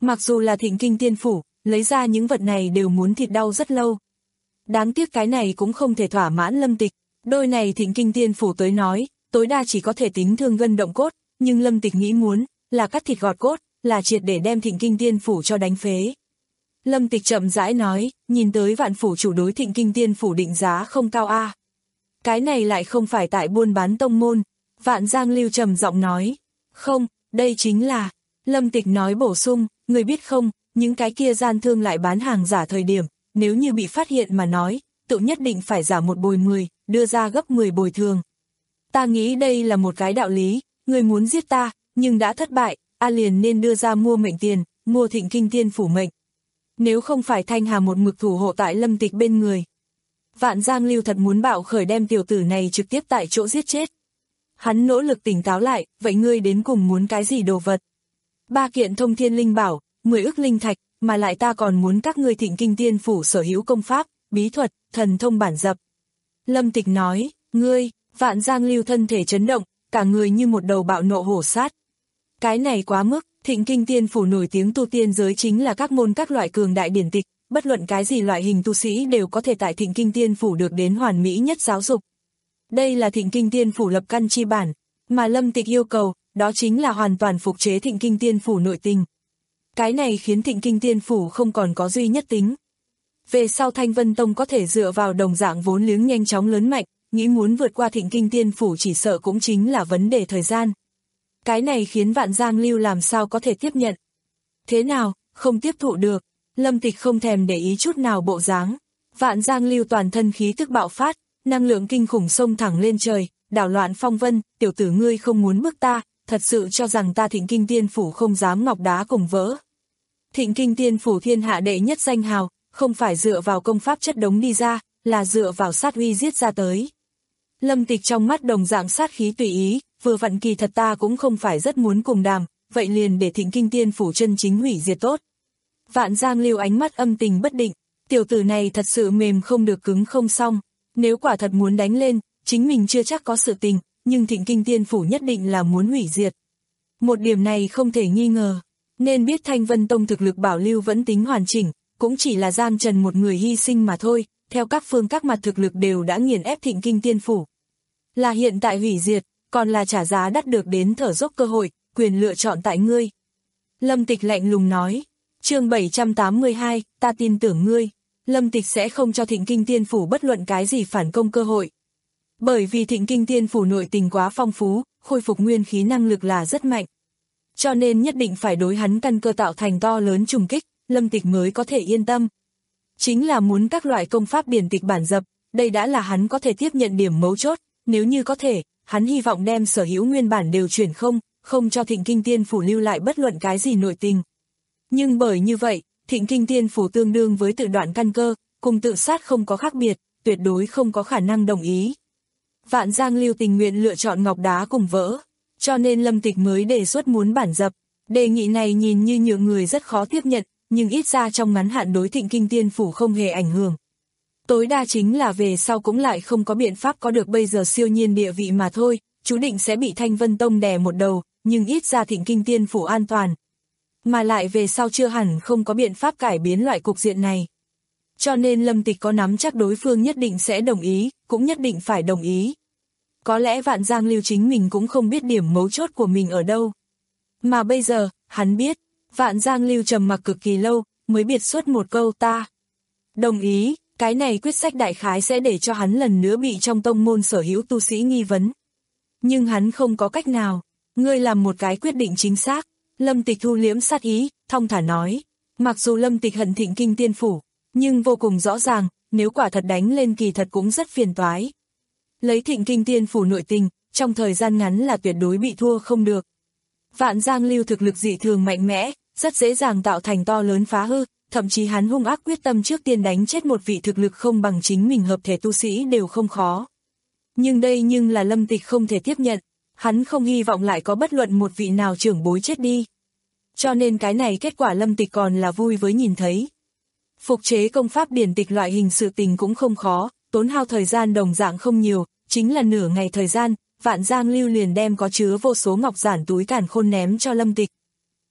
Mặc dù là Thịnh Kinh Tiên Phủ, lấy ra những vật này đều muốn thịt đau rất lâu. Đáng tiếc cái này cũng không thể thỏa mãn Lâm Tịch, đôi này Thịnh Kinh Tiên Phủ tới nói, tối đa chỉ có thể tính thương gân động cốt, nhưng Lâm Tịch nghĩ muốn, là cắt thịt gọt cốt, là triệt để đem Thịnh Kinh Tiên Phủ cho đánh phế. Lâm Tịch chậm rãi nói, nhìn tới Vạn Phủ chủ đối Thịnh Kinh Tiên Phủ định giá không cao a. À. Cái này lại không phải tại buôn bán tông môn, Vạn Giang Lưu trầm giọng nói, không, đây chính là, Lâm Tịch nói bổ sung, người biết không, những cái kia gian thương lại bán hàng giả thời điểm, nếu như bị phát hiện mà nói, tự nhất định phải giả một bồi mười, đưa ra gấp mười bồi thường. Ta nghĩ đây là một cái đạo lý, người muốn giết ta, nhưng đã thất bại, a liền nên đưa ra mua mệnh tiền, mua Thịnh Kinh Tiên Phủ mệnh. Nếu không phải Thanh Hà một mực thủ hộ tại Lâm Tịch bên người. Vạn Giang Lưu thật muốn bạo khởi đem tiểu tử này trực tiếp tại chỗ giết chết. Hắn nỗ lực tỉnh táo lại, vậy ngươi đến cùng muốn cái gì đồ vật? Ba kiện thông thiên linh bảo, mười ức linh thạch, mà lại ta còn muốn các ngươi Thịnh Kinh Tiên Phủ sở hữu công pháp, bí thuật, thần thông bản dập. Lâm Tịch nói, ngươi, Vạn Giang Lưu thân thể chấn động, cả người như một đầu bạo nộ hổ sát. Cái này quá mức, Thịnh Kinh Tiên Phủ nổi tiếng tu tiên giới chính là các môn các loại cường đại điển tịch, bất luận cái gì loại hình tu sĩ đều có thể tại Thịnh Kinh Tiên Phủ được đến hoàn mỹ nhất giáo dục. Đây là Thịnh Kinh Tiên Phủ lập căn chi bản, mà Lâm Tịch yêu cầu, đó chính là hoàn toàn phục chế Thịnh Kinh Tiên Phủ nội tình. Cái này khiến Thịnh Kinh Tiên Phủ không còn có duy nhất tính. Về sau Thanh Vân Tông có thể dựa vào đồng dạng vốn liếng nhanh chóng lớn mạnh, nghĩ muốn vượt qua Thịnh Kinh Tiên Phủ chỉ sợ cũng chính là vấn đề thời gian. Cái này khiến Vạn Giang Lưu làm sao có thể tiếp nhận. Thế nào, không tiếp thụ được, Lâm Tịch không thèm để ý chút nào bộ dáng. Vạn Giang Lưu toàn thân khí tức bạo phát, năng lượng kinh khủng xông thẳng lên trời, đảo loạn phong vân, tiểu tử ngươi không muốn bức ta, thật sự cho rằng ta Thịnh Kinh Tiên Phủ không dám ngọc đá cùng vỡ. Thịnh Kinh Tiên Phủ thiên hạ đệ nhất danh hào, không phải dựa vào công pháp chất đống đi ra, là dựa vào sát uy giết ra tới. Lâm Tịch trong mắt đồng dạng sát khí tùy ý, vừa vặn kỳ thật ta cũng không phải rất muốn cùng đàm, vậy liền để Thịnh Kinh Tiên Phủ chân chính hủy diệt tốt. Vạn Giang Lưu ánh mắt âm tình bất định, tiểu tử này thật sự mềm không được cứng không xong, nếu quả thật muốn đánh lên, chính mình chưa chắc có sự tình, nhưng Thịnh Kinh Tiên Phủ nhất định là muốn hủy diệt. Một điểm này không thể nghi ngờ, nên biết Thanh Vân Tông thực lực bảo lưu vẫn tính hoàn chỉnh, cũng chỉ là Giang Trần một người hy sinh mà thôi, theo các phương các mặt thực lực đều đã nghiền ép Thịnh Kinh Tiên Phủ. Là hiện tại hủy diệt, còn là trả giá đắt được đến thở dốc cơ hội, quyền lựa chọn tại ngươi. Lâm Tịch lạnh lùng nói, chương bảy trăm tám mươi hai, ta tin tưởng ngươi, Lâm Tịch sẽ không cho Thịnh Kinh Tiên Phủ bất luận cái gì phản công cơ hội. Bởi vì Thịnh Kinh Tiên Phủ nội tình quá phong phú, khôi phục nguyên khí năng lực là rất mạnh. Cho nên nhất định phải đối hắn căn cơ tạo thành to lớn trùng kích, Lâm Tịch mới có thể yên tâm. Chính là muốn các loại công pháp điển tịch bản dập, đây đã là hắn có thể tiếp nhận điểm mấu chốt, nếu như có thể, hắn hy vọng đem sở hữu nguyên bản đều chuyển không, không cho Thịnh Kinh Tiên Phủ lưu lại bất luận cái gì nội tình. Nhưng bởi như vậy, Thịnh Kinh Tiên Phủ tương đương với tự đoạn căn cơ, cùng tự sát không có khác biệt, tuyệt đối không có khả năng đồng ý. Vạn Giang Lưu tình nguyện lựa chọn ngọc đá cùng vỡ, cho nên Lâm Tịch mới đề xuất muốn bản dập. Đề nghị này nhìn như nhiều người rất khó tiếp nhận, nhưng ít ra trong ngắn hạn đối Thịnh Kinh Tiên Phủ không hề ảnh hưởng. Tối đa chính là về sau cũng lại không có biện pháp có được bây giờ siêu nhiên địa vị mà thôi, chú định sẽ bị Thanh Vân Tông đè một đầu, nhưng ít ra Thịnh Kinh Tiên Phủ an toàn. Mà lại về sau chưa hẳn không có biện pháp cải biến loại cục diện này. Cho nên Lâm Tịch có nắm chắc đối phương nhất định sẽ đồng ý, cũng nhất định phải đồng ý. Có lẽ Vạn Giang Lưu chính mình cũng không biết điểm mấu chốt của mình ở đâu. Mà bây giờ, hắn biết, Vạn Giang Lưu trầm mặc cực kỳ lâu, mới biệt xuất một câu ta. Đồng ý, cái này quyết sách đại khái sẽ để cho hắn lần nữa bị trong tông môn sở hữu tu sĩ nghi vấn. Nhưng hắn không có cách nào, ngươi làm một cái quyết định chính xác. Lâm Tịch thu liễm sát ý, thong thả nói. Mặc dù Lâm Tịch hận Thịnh Kinh Tiên Phủ, nhưng vô cùng rõ ràng, nếu quả thật đánh lên kỳ thật cũng rất phiền toái. Lấy Thịnh Kinh Tiên Phủ nội tình, trong thời gian ngắn là tuyệt đối bị thua không được. Vạn Giang Lưu thực lực dị thường mạnh mẽ, rất dễ dàng tạo thành to lớn phá hư, thậm chí hắn hung ác quyết tâm trước tiên đánh chết một vị thực lực không bằng chính mình hợp thể tu sĩ đều không khó. Nhưng đây nhưng là Lâm Tịch không thể tiếp nhận, hắn không hy vọng lại có bất luận một vị nào trưởng bối chết đi. Cho nên cái này kết quả Lâm Tịch còn là vui với nhìn thấy. Phục chế công pháp điển tịch loại hình sự tình cũng không khó, tốn hao thời gian đồng dạng không nhiều, chính là nửa ngày thời gian, Vạn Giang Lưu liền đem có chứa vô số ngọc giản túi càn khôn ném cho Lâm Tịch.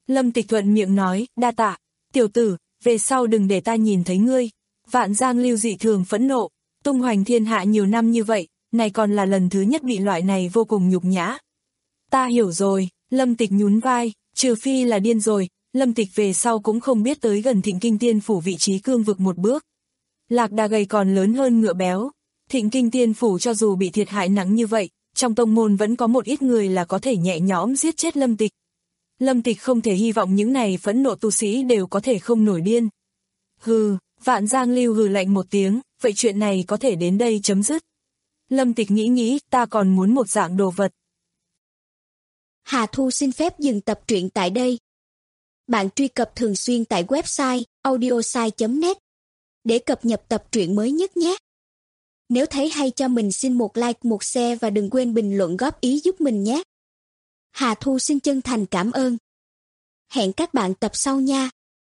Lâm Tịch thuận miệng nói, đa tạ, tiểu tử, về sau đừng để ta nhìn thấy ngươi. Vạn Giang Lưu dị thường phẫn nộ, tung hoành thiên hạ nhiều năm như vậy, này còn là lần thứ nhất bị loại này vô cùng nhục nhã. Ta hiểu rồi, Lâm Tịch nhún vai, trừ phi là điên rồi, Lâm Tịch về sau cũng không biết tới gần Thịnh Kinh Tiên Phủ vị trí cương vực một bước. Lạc đà gầy còn lớn hơn ngựa béo, Thịnh Kinh Tiên Phủ cho dù bị thiệt hại nặng như vậy, trong tông môn vẫn có một ít người là có thể nhẹ nhõm giết chết Lâm Tịch. Lâm Tịch không thể hy vọng những này phẫn nộ tu sĩ đều có thể không nổi điên. Hừ, Vạn Giang Lưu hừ lạnh một tiếng, vậy chuyện này có thể đến đây chấm dứt. Lâm Tịch nghĩ nghĩ, ta còn muốn một dạng đồ vật. Hà Thu xin phép dừng tập truyện tại đây. Bạn truy cập thường xuyên tại website audiosai chấm net để cập nhật tập truyện mới nhất nhé. Nếu thấy hay cho mình xin một like, một share và đừng quên bình luận góp ý giúp mình nhé. Hà Thu xin chân thành cảm ơn. Hẹn các bạn tập sau nha.